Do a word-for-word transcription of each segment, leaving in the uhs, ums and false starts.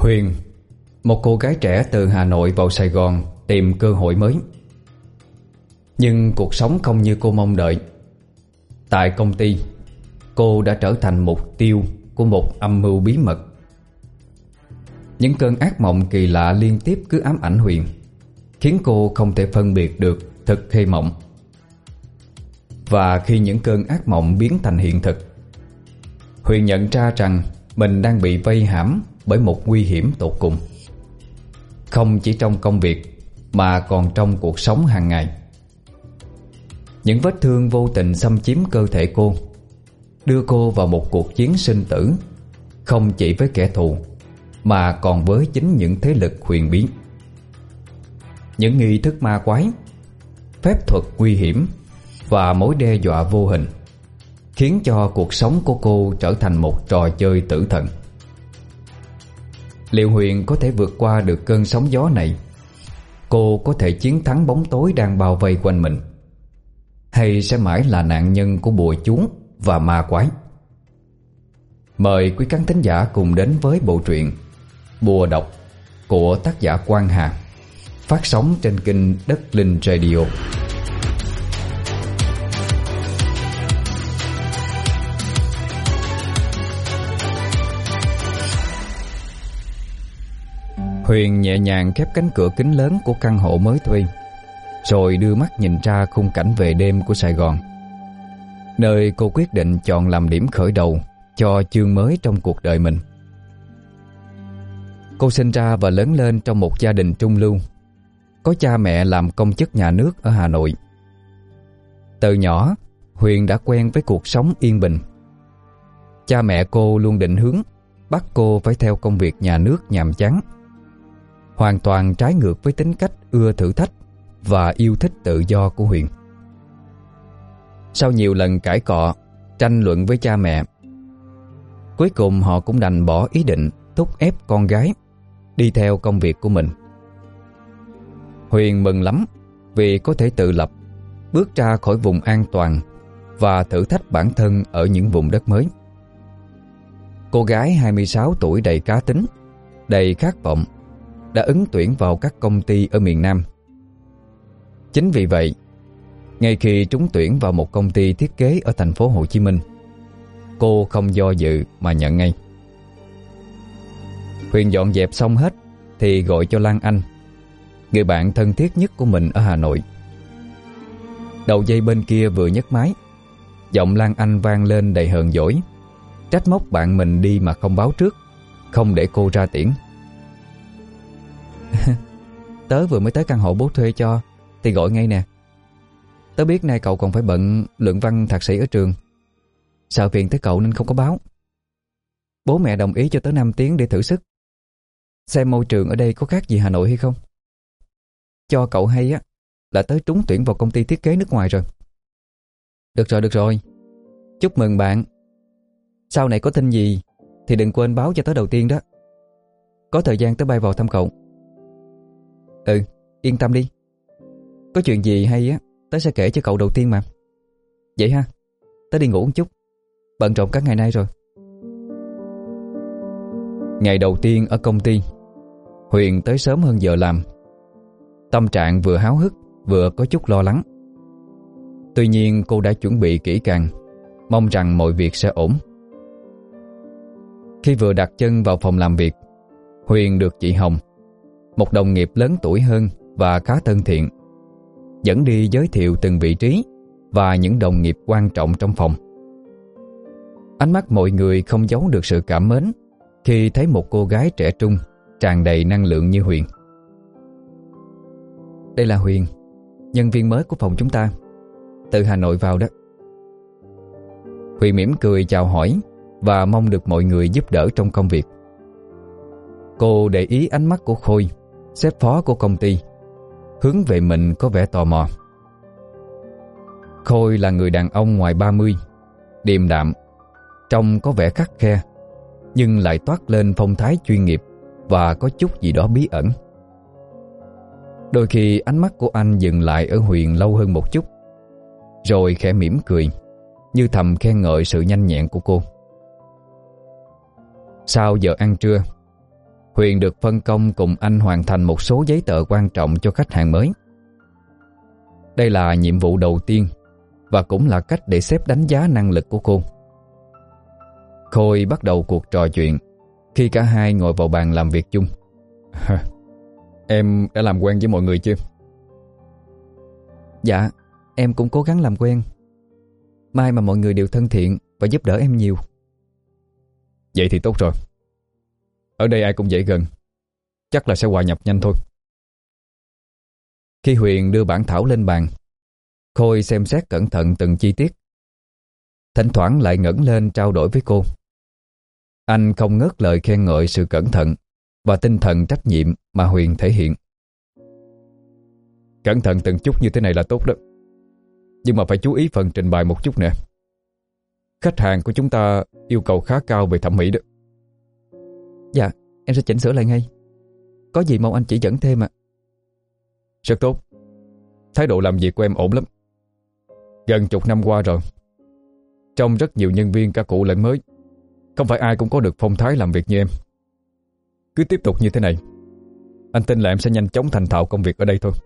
Huyền, một cô gái trẻ từ Hà Nội vào Sài Gòn tìm cơ hội mới. Nhưng cuộc sống không như cô mong đợi. Tại công ty, cô đã trở thành mục tiêu của một âm mưu bí mật. Những cơn ác mộng kỳ lạ liên tiếp cứ ám ảnh Huyền, khiến cô không thể phân biệt được thực hay mộng. Và khi những cơn ác mộng biến thành hiện thực, Huyền nhận ra rằng mình đang bị vây hãm bởi một nguy hiểm tột cùng. Không chỉ trong công việc mà còn trong cuộc sống hàng ngày. Những vết thương vô tình xâm chiếm cơ thể cô, đưa cô vào một cuộc chiến sinh tử, không chỉ với kẻ thù mà còn với chính những thế lực huyền bí. Những nghi thức ma quái, phép thuật nguy hiểm và mối đe dọa vô hình khiến cho cuộc sống của cô trở thành một trò chơi tử thần. Liệu Huyền có thể vượt qua được cơn sóng gió này? Cô có thể chiến thắng bóng tối đang bao vây quanh mình, hay sẽ mãi là nạn nhân của bùa chú và ma quái? Mời quý khán thính giả cùng đến với bộ truyện Bùa Độc của tác giả Quang Hà, phát sóng trên kênh Đất Linh Radio. Huyền nhẹ nhàng khép cánh cửa kính lớn của căn hộ mới thuê, rồi đưa mắt nhìn ra khung cảnh về đêm của Sài Gòn, nơi cô quyết định chọn làm điểm khởi đầu cho chương mới trong cuộc đời mình. Cô sinh ra và lớn lên trong một gia đình trung lưu, có cha mẹ làm công chức nhà nước ở Hà Nội. Từ nhỏ, Huyền đã quen với cuộc sống yên bình. Cha mẹ cô luôn định hướng bắt cô phải theo công việc nhà nước nhàm chán, hoàn toàn trái ngược với tính cách ưa thử thách và yêu thích tự do của Huyền. Sau nhiều lần cãi cọ, tranh luận với cha mẹ, cuối cùng họ cũng đành bỏ ý định thúc ép con gái đi theo công việc của mình. Huyền mừng lắm vì có thể tự lập, bước ra khỏi vùng an toàn và thử thách bản thân ở những vùng đất mới. Cô gái hai mươi sáu tuổi đầy cá tính, đầy khát vọng, đã ứng tuyển vào các công ty ở miền Nam. Chính vì vậy, ngay khi trúng tuyển vào một công ty thiết kế ở thành phố Hồ Chí Minh, cô không do dự mà nhận ngay. Huyền dọn dẹp xong hết thì gọi cho Lan Anh, người bạn thân thiết nhất của mình ở Hà Nội. Đầu dây bên kia vừa nhấc máy, giọng Lan Anh vang lên đầy hờn dỗi, trách móc bạn mình đi mà không báo trước, không để cô ra tiễn. Tớ vừa mới tới căn hộ bố thuê cho thì gọi ngay nè. Tớ biết nay cậu còn phải bận luận văn thạc sĩ ở trường, sợ phiền tới cậu nên không có báo. Bố mẹ đồng ý cho tớ năm tiếng để thử sức, xem môi trường ở đây có khác gì Hà Nội hay không. Cho cậu hay á là tớ trúng tuyển vào công ty thiết kế nước ngoài rồi. Được rồi, được rồi. Chúc mừng bạn. Sau này có tin gì thì đừng quên báo cho tớ đầu tiên đó. Có thời gian tớ bay vào thăm cậu. Ừ, yên tâm đi. Có chuyện gì hay á tớ sẽ kể cho cậu đầu tiên mà. Vậy ha, tớ đi ngủ một chút, bận rộn cả ngày nay rồi. Ngày đầu tiên ở công ty, Huyền tới sớm hơn giờ làm. Tâm trạng vừa háo hức vừa có chút lo lắng. Tuy nhiên cô đã chuẩn bị kỹ càng, mong rằng mọi việc sẽ ổn. Khi vừa đặt chân vào phòng làm việc, Huyền được chị Hồng, một đồng nghiệp lớn tuổi hơn và khá thân thiện, dẫn đi giới thiệu từng vị trí và những đồng nghiệp quan trọng trong phòng. Ánh mắt mọi người không giấu được sự cảm mến khi thấy một cô gái trẻ trung, tràn đầy năng lượng như Huyền. Đây là Huyền, nhân viên mới của phòng chúng ta, từ Hà Nội vào đó. Huyền mỉm cười chào hỏi và mong được mọi người giúp đỡ trong công việc. Cô để ý ánh mắt của Khôi, sếp phó của công ty, hướng về mình có vẻ tò mò. Khôi là người đàn ông ngoài ba mươi, điềm đạm, trông có vẻ khắt khe, nhưng lại toát lên phong thái chuyên nghiệp và có chút gì đó bí ẩn. Đôi khi ánh mắt của anh dừng lại ở Huyền lâu hơn một chút, rồi khẽ mỉm cười, như thầm khen ngợi sự nhanh nhẹn của cô. Sau giờ ăn trưa, Huyền được phân công cùng anh hoàn thành một số giấy tờ quan trọng cho khách hàng mới. Đây là nhiệm vụ đầu tiên và cũng là cách để sếp đánh giá năng lực của cô. Khôi bắt đầu cuộc trò chuyện khi cả hai ngồi vào bàn làm việc chung. Em đã làm quen với mọi người chưa? Dạ, em cũng cố gắng làm quen. May mà mọi người đều thân thiện và giúp đỡ em nhiều. Vậy thì tốt rồi. Ở đây ai cũng dễ gần, chắc là sẽ hòa nhập nhanh thôi. Khi Huyền đưa bản thảo lên bàn, Khôi xem xét cẩn thận từng chi tiết, thỉnh thoảng lại ngẩng lên trao đổi với cô. Anh không ngớt lời khen ngợi sự cẩn thận và tinh thần trách nhiệm mà Huyền thể hiện. Cẩn thận từng chút như thế này là tốt đó, nhưng mà phải chú ý phần trình bày một chút nè. Khách hàng của chúng ta yêu cầu khá cao về thẩm mỹ đó. Dạ, em sẽ chỉnh sửa lại ngay. Có gì mong anh chỉ dẫn thêm ạ. Rất tốt. Thái độ làm việc của em ổn lắm. Gần chục năm qua rồi, trong rất nhiều nhân viên cả cũ lẫn mới, không phải ai cũng có được phong thái làm việc như em. Cứ tiếp tục như thế này, anh tin là em sẽ nhanh chóng thành thạo công việc ở đây thôi.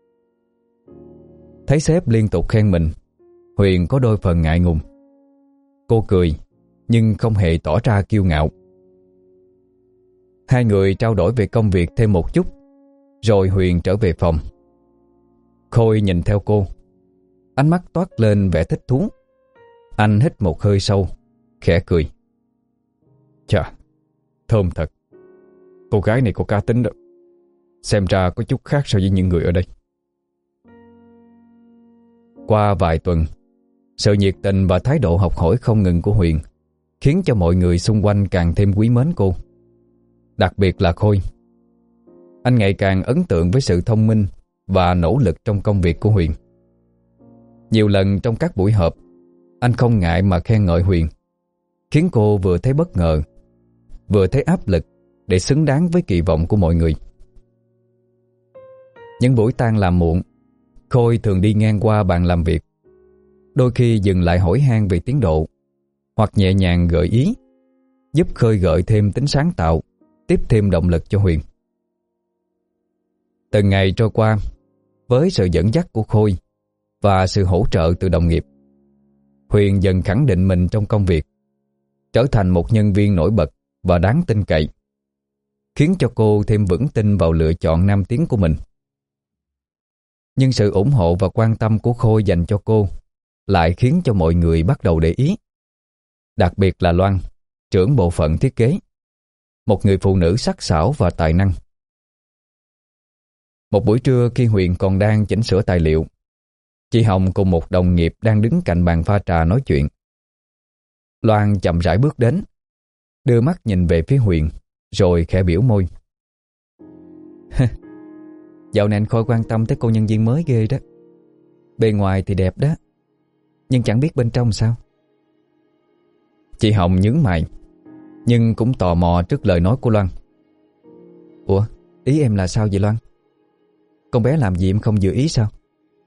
Thấy sếp liên tục khen mình, Huyền có đôi phần ngại ngùng. Cô cười nhưng không hề tỏ ra kiêu ngạo. Hai người trao đổi về công việc thêm một chút, rồi Huyền trở về phòng. Khôi nhìn theo cô, ánh mắt toát lên vẻ thích thú. Anh hít một hơi sâu, khẽ cười. Chà, thơm thật. Cô gái này có cá tính đó. Xem ra có chút khác so với những người ở đây. Qua vài tuần, sự nhiệt tình và thái độ học hỏi không ngừng của Huyền khiến cho mọi người xung quanh càng thêm quý mến cô. Đặc biệt là Khôi. Anh ngày càng ấn tượng với sự thông minh và nỗ lực trong công việc của Huyền. Nhiều lần trong các buổi họp, anh không ngại mà khen ngợi Huyền, khiến cô vừa thấy bất ngờ, vừa thấy áp lực để xứng đáng với kỳ vọng của mọi người. Những buổi tan làm muộn, Khôi thường đi ngang qua bàn làm việc, đôi khi dừng lại hỏi han về tiến độ, hoặc nhẹ nhàng gợi ý, giúp khơi gợi thêm tính sáng tạo, tiếp thêm động lực cho Huyền. Từng ngày trôi qua, với sự dẫn dắt của Khôi và sự hỗ trợ từ đồng nghiệp, Huyền dần khẳng định mình trong công việc, trở thành một nhân viên nổi bật và đáng tin cậy, khiến cho cô thêm vững tin vào lựa chọn nam tiến của mình. Nhưng sự ủng hộ và quan tâm của Khôi dành cho cô lại khiến cho mọi người bắt đầu để ý. Đặc biệt là Loan, trưởng bộ phận thiết kế, một người phụ nữ sắc sảo và tài năng. Một buổi trưa khi Huyền còn đang chỉnh sửa tài liệu, chị Hồng cùng một đồng nghiệp đang đứng cạnh bàn pha trà nói chuyện. Loan chậm rãi bước đến, đưa mắt nhìn về phía Huyền, rồi khẽ biểu môi. Dạo này anh Khôi quan tâm tới cô nhân viên mới ghê đó. Bề ngoài thì đẹp đó, nhưng chẳng biết bên trong sao. Chị Hồng nhướng mày, nhưng cũng tò mò trước lời nói của Loan. Ủa, ý em là sao vậy Loan? Con bé làm gì em không vừa ý sao?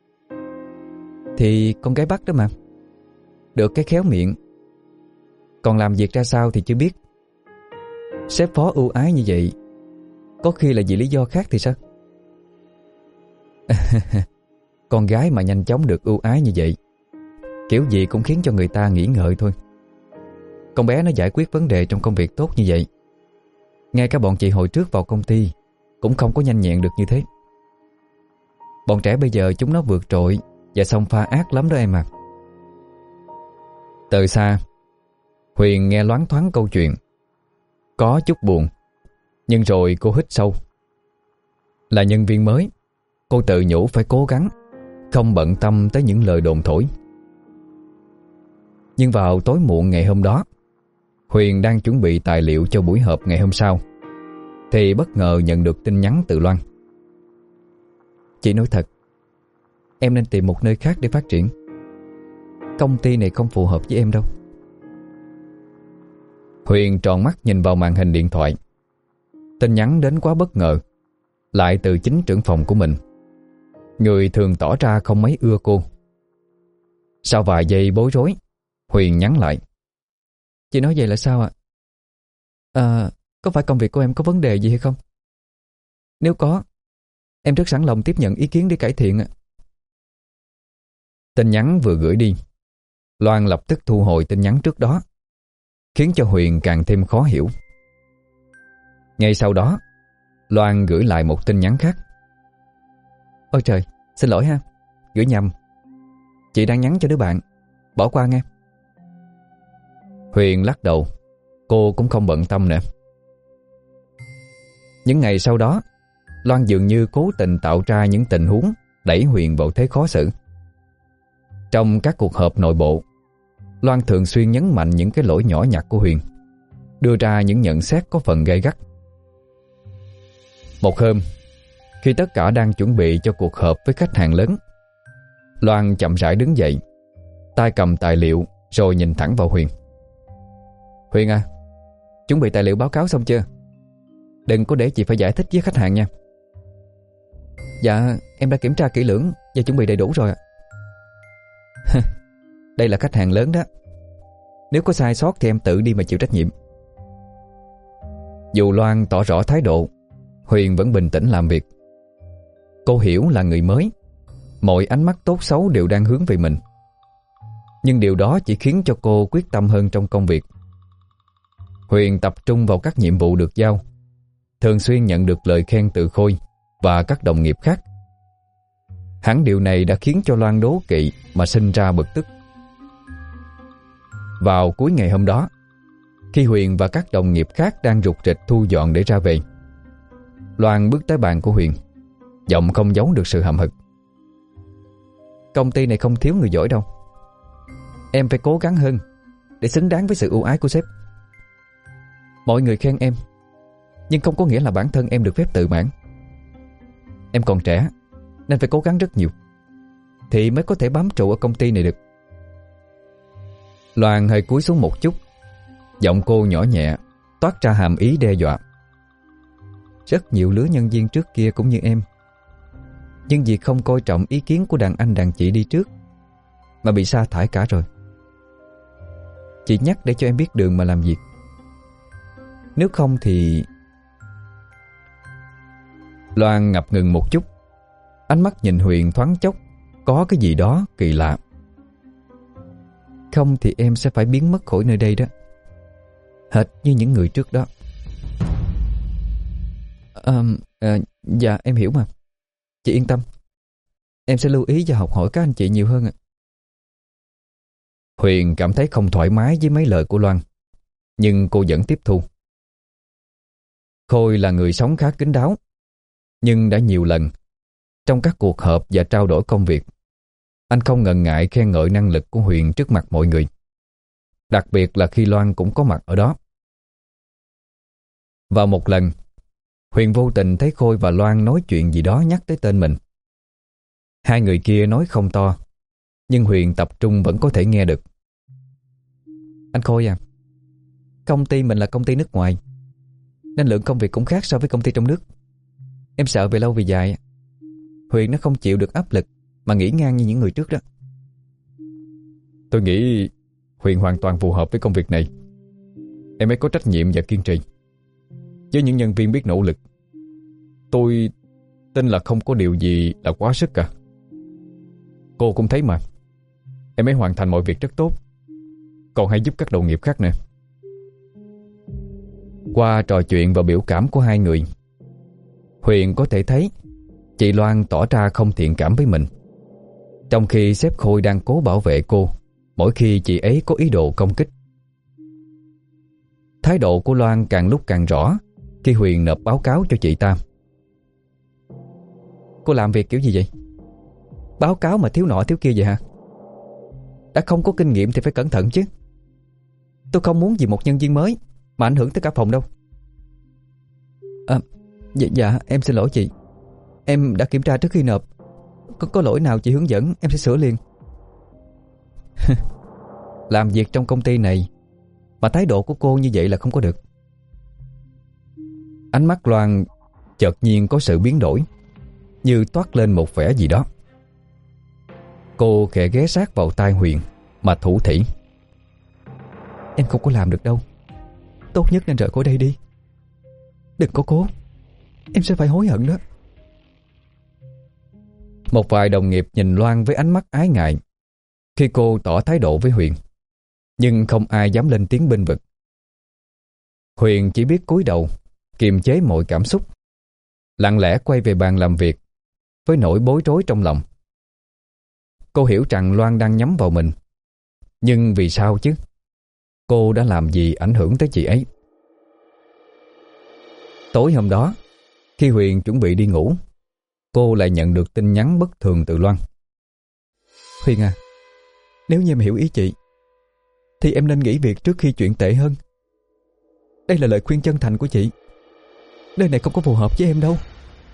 Thì con gái Bắc đó mà. Được cái khéo miệng. Còn làm việc ra sao thì chưa biết. Sếp phó ưu ái như vậy, có khi là vì lý do khác thì sao? Con gái mà nhanh chóng được ưu ái như vậy, kiểu gì cũng khiến cho người ta nghĩ ngợi thôi. Con bé nó giải quyết vấn đề trong công việc tốt như vậy, ngay cả bọn chị hồi trước vào công ty cũng không có nhanh nhẹn được như thế. Bọn trẻ bây giờ chúng nó vượt trội và xông pha ác lắm đó em à. Từ xa, Huyền nghe loáng thoáng câu chuyện, có chút buồn, nhưng rồi cô hít sâu. Là nhân viên mới, cô tự nhủ phải cố gắng, không bận tâm tới những lời đồn thổi. Nhưng vào tối muộn ngày hôm đó, Huyền đang chuẩn bị tài liệu cho buổi họp ngày hôm sau, thì bất ngờ nhận được tin nhắn từ Loan. Chị nói thật, em nên tìm một nơi khác để phát triển. Công ty này không phù hợp với em đâu. Huyền tròn mắt nhìn vào màn hình điện thoại. Tin nhắn đến quá bất ngờ, lại từ chính trưởng phòng của mình, người thường tỏ ra không mấy ưa cô. Sau vài giây bối rối, Huyền nhắn lại. Chị nói vậy là sao ạ? À, có phải công việc của em có vấn đề gì hay không? Nếu có, em rất sẵn lòng tiếp nhận ý kiến để cải thiện ạ. Tin nhắn vừa gửi đi, Loan lập tức thu hồi tin nhắn trước đó, khiến cho Huyền càng thêm khó hiểu. Ngay sau đó, Loan gửi lại một tin nhắn khác. Ôi trời, xin lỗi ha, gửi nhầm. Chị đang nhắn cho đứa bạn, bỏ qua nghe. Huyền lắc đầu, cô cũng không bận tâm nữa. Những ngày sau đó, Loan dường như cố tình tạo ra những tình huống đẩy Huyền vào thế khó xử. Trong các cuộc họp nội bộ, Loan thường xuyên nhấn mạnh những cái lỗi nhỏ nhặt của Huyền, đưa ra những nhận xét có phần gay gắt. Một hôm, khi tất cả đang chuẩn bị cho cuộc họp với khách hàng lớn, Loan chậm rãi đứng dậy, tay cầm tài liệu rồi nhìn thẳng vào Huyền. Huyền à, chuẩn bị tài liệu báo cáo xong chưa? Đừng có để chị phải giải thích với khách hàng nha. Dạ, em đã kiểm tra kỹ lưỡng và chuẩn bị đầy đủ rồi ạ. Đây là khách hàng lớn đó. Nếu có sai sót thì em tự đi mà chịu trách nhiệm. Dù Loan tỏ rõ thái độ, Huyền vẫn bình tĩnh làm việc. Cô hiểu là người mới, mọi ánh mắt tốt xấu đều đang hướng về mình. Nhưng điều đó chỉ khiến cho cô quyết tâm hơn trong công việc. Huyền tập trung vào các nhiệm vụ được giao, thường xuyên nhận được lời khen từ Khôi và các đồng nghiệp khác. Hẳn điều này đã khiến cho Loan đố kỵ mà sinh ra bực tức. Vào cuối ngày hôm đó, khi Huyền và các đồng nghiệp khác đang rục rịch thu dọn để ra về, Loan bước tới bàn của Huyền, giọng không giấu được sự hậm hực. Công ty này không thiếu người giỏi đâu. Em phải cố gắng hơn để xứng đáng với sự ưu ái của sếp. Mọi người khen em, nhưng không có nghĩa là bản thân em được phép tự mãn. Em còn trẻ nên phải cố gắng rất nhiều thì mới có thể bám trụ ở công ty này được. Loan hơi cúi xuống một chút, giọng cô nhỏ nhẹ, toát ra hàm ý đe dọa. Rất nhiều lứa nhân viên trước kia cũng như em, nhưng vì không coi trọng ý kiến của đàn anh đàn chị đi trước mà bị sa thải cả rồi. Chị nhắc để cho em biết đường mà làm việc. Nếu không thì... Loan ngập ngừng một chút, ánh mắt nhìn Huyền thoáng chốc có cái gì đó kỳ lạ. Không thì em sẽ phải biến mất khỏi nơi đây đó, hệt như những người trước đó. à, à, Dạ em hiểu mà. Chị yên tâm, em sẽ lưu ý và học hỏi các anh chị nhiều hơn ạ. Huyền cảm thấy không thoải mái với mấy lời của Loan, nhưng cô vẫn tiếp thu. Khôi là người sống khá kín đáo, nhưng đã nhiều lần trong các cuộc họp và trao đổi công việc, anh không ngần ngại khen ngợi năng lực của Huyền trước mặt mọi người, đặc biệt là khi Loan cũng có mặt ở đó. Vào một lần, Huyền vô tình thấy Khôi và Loan nói chuyện gì đó nhắc tới tên mình. Hai người kia nói không to, nhưng Huyền tập trung vẫn có thể nghe được. Anh Khôi à, công ty mình là công ty nước ngoài, nên lượng công việc cũng khác so với công ty trong nước. Em sợ về lâu về dài Huyền nó không chịu được áp lực mà nghỉ ngang như những người trước đó. Tôi nghĩ Huyền hoàn toàn phù hợp với công việc này. Em ấy có trách nhiệm và kiên trì. Với những nhân viên biết nỗ lực, tôi tin là không có điều gì là quá sức cả. Cô cũng thấy mà, em ấy hoàn thành mọi việc rất tốt, còn hay giúp các đồng nghiệp khác nữa. Qua trò chuyện và biểu cảm của hai người, Huyền có thể thấy chị Loan tỏ ra không thiện cảm với mình, trong khi sếp Khôi đang cố bảo vệ cô mỗi khi chị ấy có ý đồ công kích. Thái độ của Loan càng lúc càng rõ khi Huyền nộp báo cáo cho chị ta. Cô làm việc kiểu gì vậy? Báo cáo mà thiếu nọ thiếu kia vậy hả? Đã không có kinh nghiệm thì phải cẩn thận chứ. Tôi không muốn vì một nhân viên mới mà ảnh hưởng tới cả phòng đâu. À, dạ, dạ em xin lỗi chị. Em đã kiểm tra trước khi nộp. Có, có lỗi nào chị hướng dẫn em sẽ sửa liền. Làm việc trong công ty này mà thái độ của cô như vậy là không có được. Ánh mắt Loan chợt nhiên có sự biến đổi, như toát lên một vẻ gì đó. Cô khẽ ghé sát vào tai Huyền mà thủ thỉ. Em không có làm được đâu, tốt nhất nên rời khỏi đây đi. Đừng có cố, em sẽ phải hối hận đó. Một vài đồng nghiệp nhìn Loan với ánh mắt ái ngại khi cô tỏ thái độ với Huyền, nhưng không ai dám lên tiếng bênh vực. Huyền chỉ biết cúi đầu, kiềm chế mọi cảm xúc, lặng lẽ quay về bàn làm việc với nỗi bối rối trong lòng. Cô hiểu rằng Loan đang nhắm vào mình, nhưng vì sao chứ? Cô đã làm gì ảnh hưởng tới chị ấy? Tối hôm đó, khi Huyền chuẩn bị đi ngủ, cô lại nhận được tin nhắn bất thường từ Loan. Huyền à, nếu như em hiểu ý chị thì em nên nghỉ việc trước khi chuyện tệ hơn. Đây là lời khuyên chân thành của chị. Nơi này không có phù hợp với em đâu.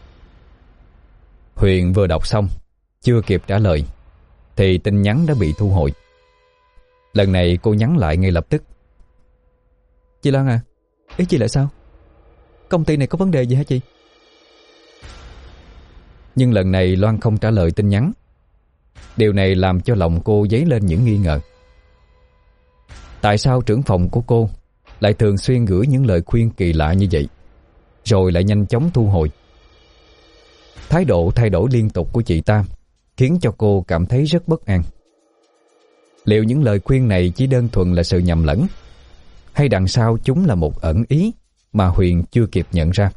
Huyền vừa đọc xong, chưa kịp trả lời thì tin nhắn đã bị thu hồi. Lần này cô nhắn lại ngay lập tức. Chị Loan à, ý chị là sao? Công ty này có vấn đề gì hả chị? Nhưng lần này Loan không trả lời tin nhắn. Điều này làm cho lòng cô dấy lên những nghi ngờ. Tại sao trưởng phòng của cô lại thường xuyên gửi những lời khuyên kỳ lạ như vậy, rồi lại nhanh chóng thu hồi? Thái độ thay đổi liên tục của chị ta khiến cho cô cảm thấy rất bất an. Liệu những lời khuyên này chỉ đơn thuần là sự nhầm lẫn, hay đằng sau chúng là một ẩn ý mà Huyền chưa kịp nhận ra?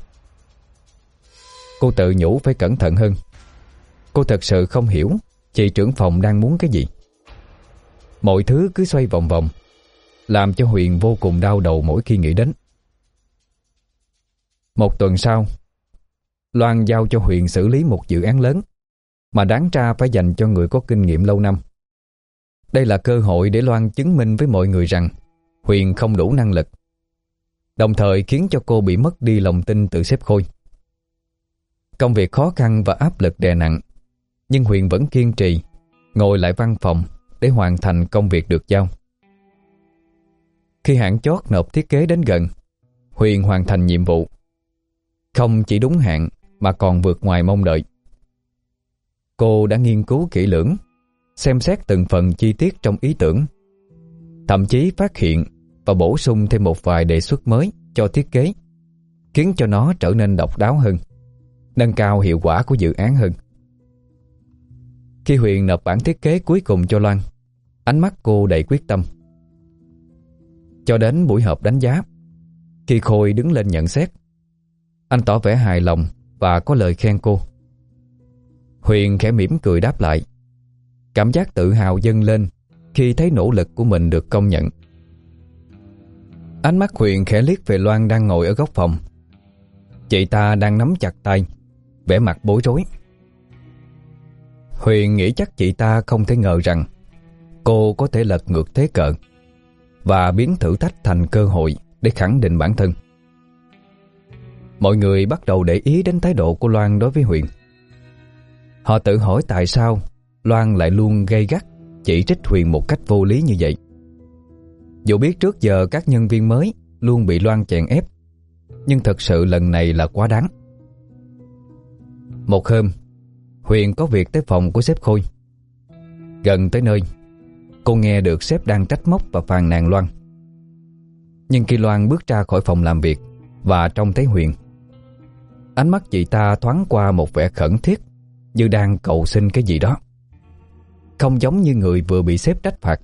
Cô tự nhủ phải cẩn thận hơn. Cô thật sự không hiểu chị trưởng phòng đang muốn cái gì. Mọi thứ cứ xoay vòng vòng, làm cho Huyền vô cùng đau đầu mỗi khi nghĩ đến. Một tuần sau, Loan giao cho Huyền xử lý một dự án lớn mà đáng ra phải dành cho người có kinh nghiệm lâu năm. Đây là cơ hội để Loan chứng minh với mọi người rằng Huyền không đủ năng lực, đồng thời khiến cho cô bị mất đi lòng tin từ sếp Khôi. Công việc khó khăn và áp lực đè nặng, nhưng Huyền vẫn kiên trì ngồi lại văn phòng để hoàn thành công việc được giao. Khi hạn chót nộp thiết kế đến gần, Huyền hoàn thành nhiệm vụ. Không chỉ đúng hạn mà còn vượt ngoài mong đợi. Cô đã nghiên cứu kỹ lưỡng, xem xét từng phần chi tiết trong ý tưởng, thậm chí phát hiện và bổ sung thêm một vài đề xuất mới cho thiết kế, khiến cho nó trở nên độc đáo hơn, nâng cao hiệu quả của dự án hơn. Khi Huyền nộp bản thiết kế cuối cùng cho Loan, ánh mắt cô đầy quyết tâm. Cho đến buổi họp đánh giá, khi Khôi đứng lên nhận xét, anh tỏ vẻ hài lòng và có lời khen cô. Huyền khẽ mỉm cười đáp lại. Cảm giác tự hào dâng lên khi thấy nỗ lực của mình được công nhận. Ánh mắt Huyền khẽ liếc về Loan đang ngồi ở góc phòng. Chị ta đang nắm chặt tay, vẻ mặt bối rối. Huyền nghĩ chắc chị ta không thể ngờ rằng cô có thể lật ngược thế cờ và biến thử thách thành cơ hội để khẳng định bản thân. Mọi người bắt đầu để ý đến thái độ của Loan đối với Huyền. Họ tự hỏi tại sao Loan lại luôn gay gắt chỉ trích Huyền một cách vô lý như vậy. Dù biết trước giờ các nhân viên mới luôn bị Loan chèn ép, nhưng thật sự lần này là quá đáng. Một hôm, Huyền có việc tới phòng của sếp Khôi. Gần tới nơi, cô nghe được sếp đang trách móc và phàn nàn Loan. Nhưng khi Loan bước ra khỏi phòng làm việc và trông thấy Huyền, ánh mắt chị ta thoáng qua một vẻ khẩn thiết, như đang cầu xin cái gì đó, không giống như người vừa bị sếp trách phạt.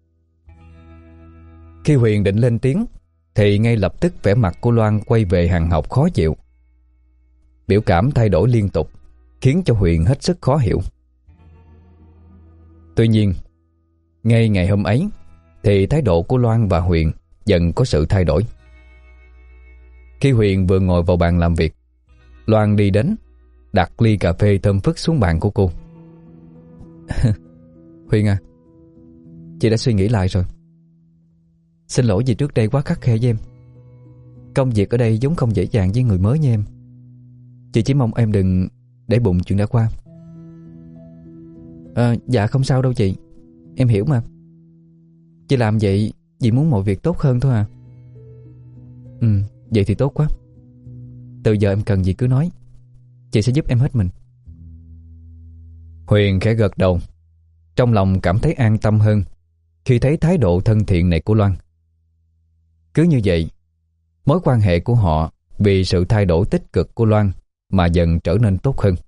Khi Huyền định lên tiếng thì ngay lập tức vẻ mặt của Loan quay về hằn học khó chịu. Biểu cảm thay đổi liên tục khiến cho Huyền hết sức khó hiểu. Tuy nhiên, ngay ngày hôm ấy thì thái độ của Loan và Huyền dần có sự thay đổi. Khi Huyền vừa ngồi vào bàn làm việc, Loan đi đến, đặt ly cà phê thơm phức xuống bàn của cô. Huyền à, chị đã suy nghĩ lại rồi. Xin lỗi vì trước đây quá khắt khe với em. Công việc ở đây giống không dễ dàng với người mới như em. Chị chỉ mong em đừng để bụng chuyện đã qua. À, dạ không sao đâu chị, em hiểu mà. Chị làm vậy vì muốn mọi việc tốt hơn thôi à. Ừ, vậy thì tốt quá. Từ giờ em cần gì cứ nói, chị sẽ giúp em hết mình. Huyền khẽ gật đầu, trong lòng cảm thấy an tâm hơn khi thấy thái độ thân thiện này của Loan. Cứ như vậy, mối quan hệ của họ vì sự thay đổi tích cực của Loan mà dần trở nên tốt hơn.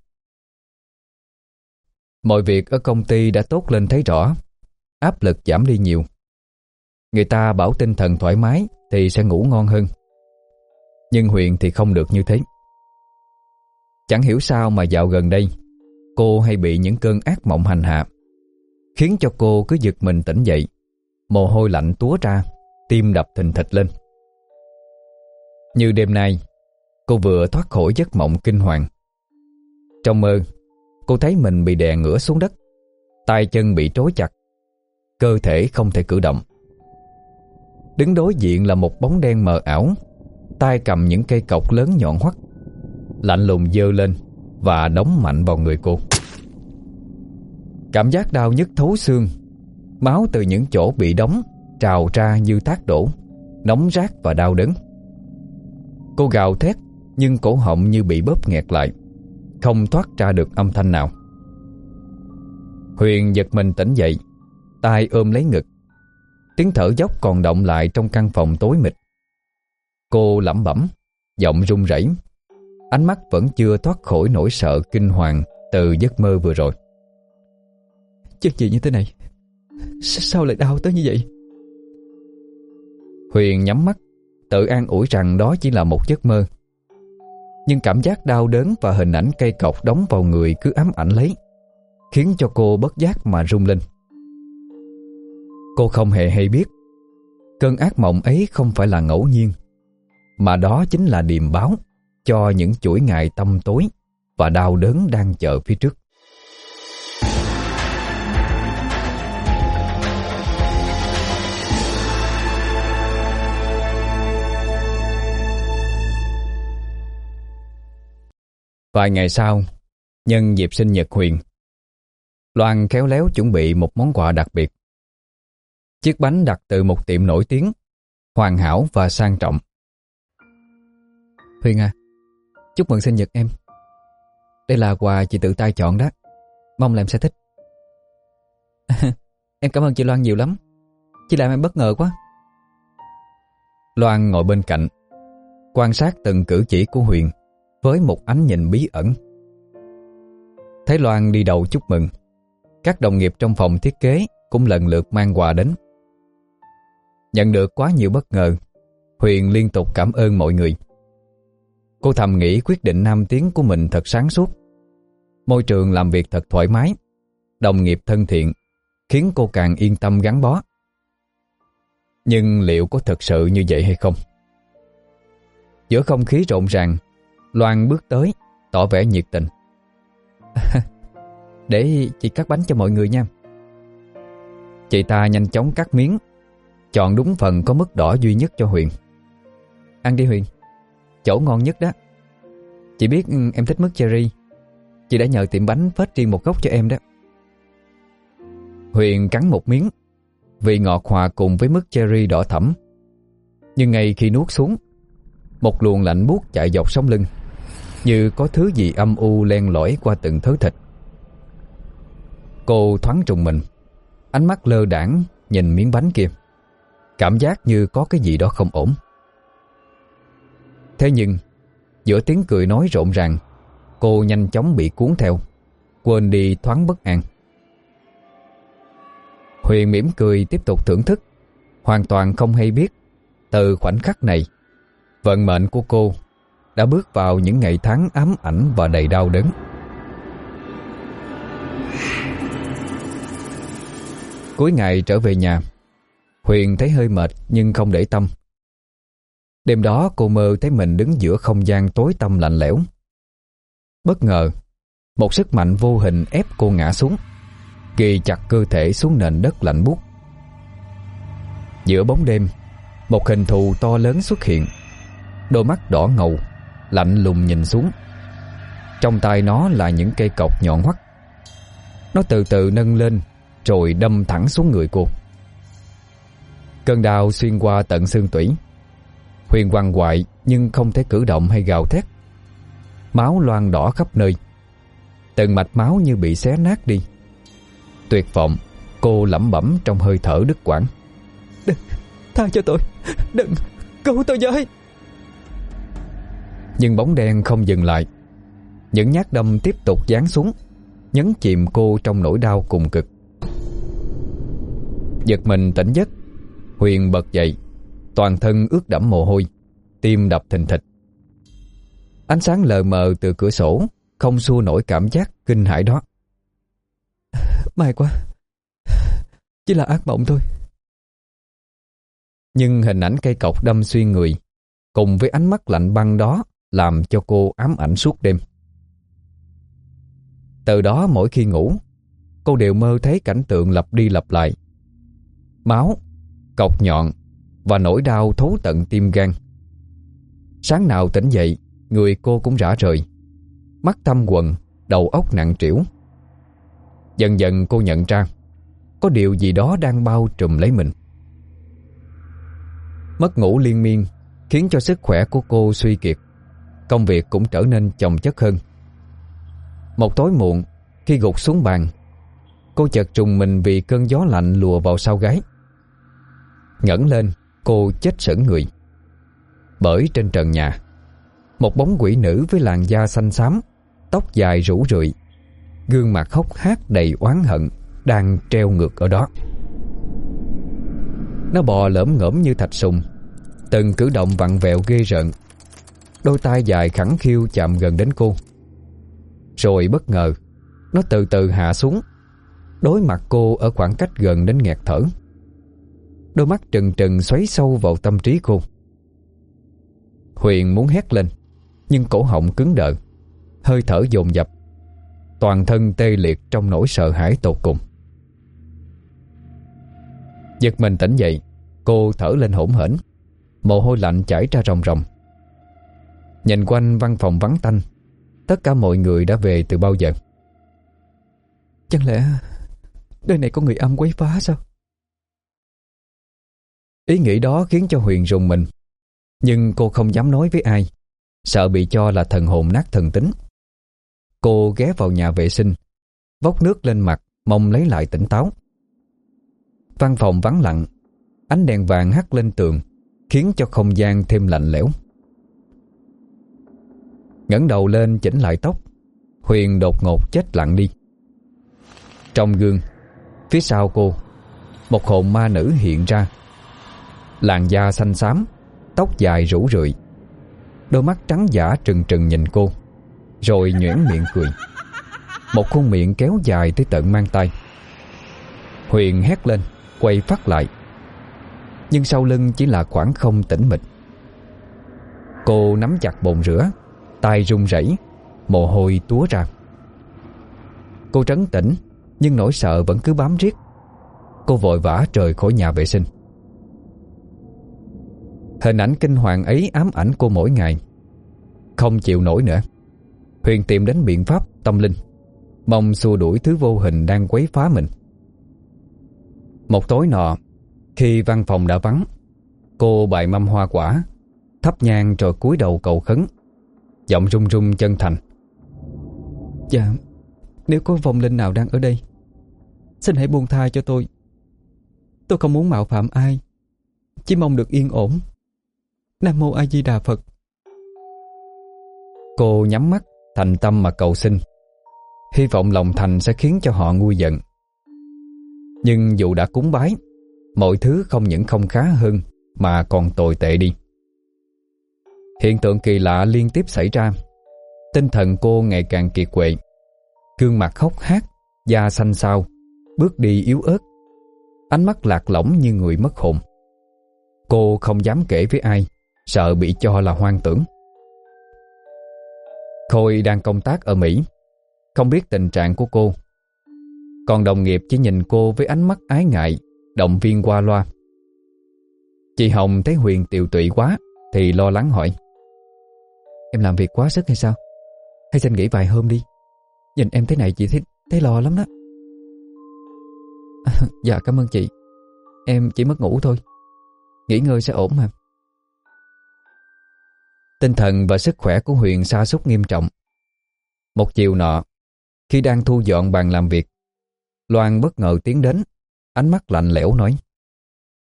Mọi việc ở công ty đã tốt lên thấy rõ, áp lực giảm đi nhiều. Người ta bảo tinh thần thoải mái thì sẽ ngủ ngon hơn. Nhưng Huyền thì không được như thế. Chẳng hiểu sao mà dạo gần đây cô hay bị những cơn ác mộng hành hạ, khiến cho cô cứ giật mình tỉnh dậy, mồ hôi lạnh túa ra, tim đập thình thịch lên. Như đêm nay, cô vừa thoát khỏi giấc mộng kinh hoàng. Trong mơ, cô thấy mình bị đè ngửa xuống đất, tay chân bị trói chặt, cơ thể không thể cử động. Đứng đối diện là một bóng đen mờ ảo, tay cầm những cây cọc lớn nhọn hoắt, lạnh lùng giơ lên và đóng mạnh vào người cô. Cảm giác đau nhức thấu xương, máu từ những chỗ bị đóng trào ra như thác đổ, nóng rát và đau đớn. Cô gào thét nhưng cổ họng như bị bóp nghẹt lại, không thoát ra được âm thanh nào. Huyền giật mình tỉnh dậy, tay ôm lấy ngực. Tiếng thở dốc còn động lại trong căn phòng tối mịt. Cô lẩm bẩm, giọng run rẩy, ánh mắt vẫn chưa thoát khỏi nỗi sợ kinh hoàng từ giấc mơ vừa rồi. Chuyện gì như thế này? Sao lại đau tới như vậy? Huyền nhắm mắt, tự an ủi rằng đó chỉ là một giấc mơ. Nhưng cảm giác đau đớn và hình ảnh cây cọc đóng vào người cứ ám ảnh lấy, khiến cho cô bất giác mà run lên. Cô không hề hay biết cơn ác mộng ấy không phải là ngẫu nhiên, mà đó chính là điềm báo cho những chuỗi ngày tăm tối và đau đớn đang chờ phía trước. Vài ngày sau, nhân dịp sinh nhật Huyền, Loan khéo léo chuẩn bị một món quà đặc biệt. Chiếc bánh đặt từ một tiệm nổi tiếng, hoàn hảo và sang trọng. Huyền à, chúc mừng sinh nhật em. Đây là quà chị tự tay chọn đó, mong là em sẽ thích. Em cảm ơn chị Loan nhiều lắm, chị làm em bất ngờ quá. Loan ngồi bên cạnh, quan sát từng cử chỉ của Huyền với một ánh nhìn bí ẩn. Thấy Loan đi đầu chúc mừng, các đồng nghiệp trong phòng thiết kế cũng lần lượt mang quà đến. Nhận được quá nhiều bất ngờ, Huyền liên tục cảm ơn mọi người. Cô thầm nghĩ quyết định nam tiến của mình thật sáng suốt. Môi trường làm việc thật thoải mái, đồng nghiệp thân thiện, khiến cô càng yên tâm gắn bó. Nhưng liệu có thật sự như vậy hay không? Giữa không khí rộn ràng, Loan bước tới, tỏ vẻ nhiệt tình. Để chị cắt bánh cho mọi người nha. Chị ta nhanh chóng cắt miếng, chọn đúng phần có mứt đỏ duy nhất cho Huyền. Ăn đi Huyền, chỗ ngon nhất đó. Chị biết em thích mứt cherry, chị đã nhờ tiệm bánh phết riêng một gốc cho em đó. Huyền cắn một miếng, vị ngọt hòa cùng với mứt cherry đỏ thẫm. Nhưng ngay khi nuốt xuống, một luồng lạnh buốt chạy dọc sống lưng, như có thứ gì âm u len lỏi qua từng thớ thịt. Cô thoáng trùng mình, ánh mắt lơ đãng nhìn miếng bánh kia, cảm giác như có cái gì đó không ổn. Thế nhưng giữa tiếng cười nói rộn ràng, cô nhanh chóng bị cuốn theo, quên đi thoáng bất an. Huyền mỉm cười tiếp tục thưởng thức, hoàn toàn không hay biết từ khoảnh khắc này, vận mệnh của cô đã bước vào những ngày tháng ám ảnh và đầy đau đớn. Cuối ngày trở về nhà, Huyền thấy hơi mệt nhưng không để tâm. Đêm đó cô mơ thấy mình đứng giữa không gian tối tăm lạnh lẽo. Bất ngờ, một sức mạnh vô hình ép cô ngã xuống, ghi chặt cơ thể xuống nền đất lạnh buốt. Giữa bóng đêm, một hình thù to lớn xuất hiện, đôi mắt đỏ ngầu, lạnh lùng nhìn xuống. Trong tay nó là những cây cọc nhọn hoắt. Nó từ từ nâng lên rồi đâm thẳng xuống người cô. Cơn đau xuyên qua tận xương tủy. Huyền quằn quại nhưng không thể cử động hay gào thét. Máu loang đỏ khắp nơi, từng mạch máu như bị xé nát đi. Tuyệt vọng, cô lẩm bẩm trong hơi thở đứt quãng. Đừng, tha cho tôi, đừng, cứu tôi với. Nhưng bóng đen không dừng lại. Những nhát đâm tiếp tục giáng xuống, nhấn chìm cô trong nỗi đau cùng cực. Giật mình tỉnh giấc, Huyền bật dậy, toàn thân ướt đẫm mồ hôi, tim đập thình thịch. Ánh sáng lờ mờ từ cửa sổ không xua nổi cảm giác kinh hãi đó. May quá, chỉ là ác mộng thôi. Nhưng hình ảnh cây cọc đâm xuyên người cùng với ánh mắt lạnh băng đó làm cho cô ám ảnh suốt đêm. Từ đó mỗi khi ngủ, cô đều mơ thấy cảnh tượng lặp đi lặp lại. Máu, cọc nhọn và nỗi đau thấu tận tim gan. Sáng nào tỉnh dậy, người cô cũng rã rời, mắt thâm quầng, đầu óc nặng trĩu. Dần dần cô nhận ra có điều gì đó đang bao trùm lấy mình. Mất ngủ liên miên khiến cho sức khỏe của cô suy kiệt, công việc cũng trở nên chồng chất hơn. Một tối muộn, khi gục xuống bàn, cô chợt trùng mình vì cơn gió lạnh lùa vào sau gáy. Ngẩng lên, cô chết sững người. Bởi trên trần nhà, một bóng quỷ nữ với làn da xanh xám, tóc dài rủ rượi, gương mặt hốc hác đầy oán hận đang treo ngược ở đó. Nó bò lởm ngởm như thạch sùng, từng cử động vặn vẹo ghê rợn. Đôi tai dài khẳng khiu chạm gần đến cô. Rồi bất ngờ, nó từ từ hạ xuống, đối mặt cô ở khoảng cách gần đến nghẹt thở. Đôi mắt trừng trừng xoáy sâu vào tâm trí cô. Huyền muốn hét lên, nhưng cổ họng cứng đờ, hơi thở dồn dập, toàn thân tê liệt trong nỗi sợ hãi tột cùng. Giật mình tỉnh dậy, cô thở lên hổn hển, mồ hôi lạnh chảy ra ròng ròng. Nhìn quanh văn phòng vắng tanh, tất cả mọi người đã về từ bao giờ. Chẳng lẽ nơi này có người âm quấy phá sao? Ý nghĩ đó khiến cho Huyền rùng mình, nhưng cô không dám nói với ai, sợ bị cho là thần hồn nát thần tính. Cô ghé vào nhà vệ sinh, vốc nước lên mặt, mong lấy lại tỉnh táo. Văn phòng vắng lặng, ánh đèn vàng hắt lên tường, khiến cho không gian thêm lạnh lẽo. Ngẩng đầu lên chỉnh lại tóc, Huyền đột ngột chết lặng đi. Trong gương, phía sau cô, một hồn ma nữ hiện ra. Làn da xanh xám, tóc dài rủ rượi, đôi mắt trắng dã trừng trừng nhìn cô, rồi nhoẻn miệng cười. Một khuôn miệng kéo dài tới tận mang tay. Huyền hét lên, quay phát lại, nhưng sau lưng chỉ là khoảng không tĩnh mịch. Cô nắm chặt bồn rửa, tay run rẩy, mồ hôi túa ra. Cô trấn tĩnh, nhưng nỗi sợ vẫn cứ bám riết. Cô vội vã rời khỏi nhà vệ sinh. Hình ảnh kinh hoàng ấy ám ảnh cô mỗi ngày. Không chịu nổi nữa, Huyền tìm đến biện pháp tâm linh, mong xua đuổi thứ vô hình đang quấy phá mình. Một tối nọ, khi văn phòng đã vắng, cô bày mâm hoa quả, thắp nhang rồi cúi đầu cầu khấn, giọng run run chân thành. Dạ, nếu có vong linh nào đang ở đây, xin hãy buông tha cho tôi. Tôi không muốn mạo phạm ai, chỉ mong được yên ổn. Nam mô A Di Đà Phật. Cô nhắm mắt thành tâm mà cầu xin, hy vọng lòng thành sẽ khiến cho họ nguôi giận. Nhưng dù đã cúng bái, mọi thứ không những không khá hơn mà còn tồi tệ đi. Hiện tượng kỳ lạ liên tiếp xảy ra. Tinh thần cô ngày càng kiệt quệ, gương mặt hốc hác, da xanh xao, bước đi yếu ớt, ánh mắt lạc lõng như người mất hồn. Cô không dám kể với ai, sợ bị cho là hoang tưởng. Khôi đang công tác ở Mỹ, không biết tình trạng của cô. Còn đồng nghiệp chỉ nhìn cô với ánh mắt ái ngại, động viên qua loa. Chị Hồng thấy Huyền tiều tụy quá thì lo lắng hỏi: Em làm việc quá sức hay sao? Hay xin nghỉ vài hôm đi. Nhìn em thế này chị thấy, thấy lo lắm đó. À, dạ cảm ơn chị. Em chỉ mất ngủ thôi, nghỉ ngơi sẽ ổn mà. Tinh thần và sức khỏe của Huyền sa sút nghiêm trọng. Một chiều nọ, khi đang thu dọn bàn làm việc, Loan bất ngờ tiến đến, ánh mắt lạnh lẽo nói: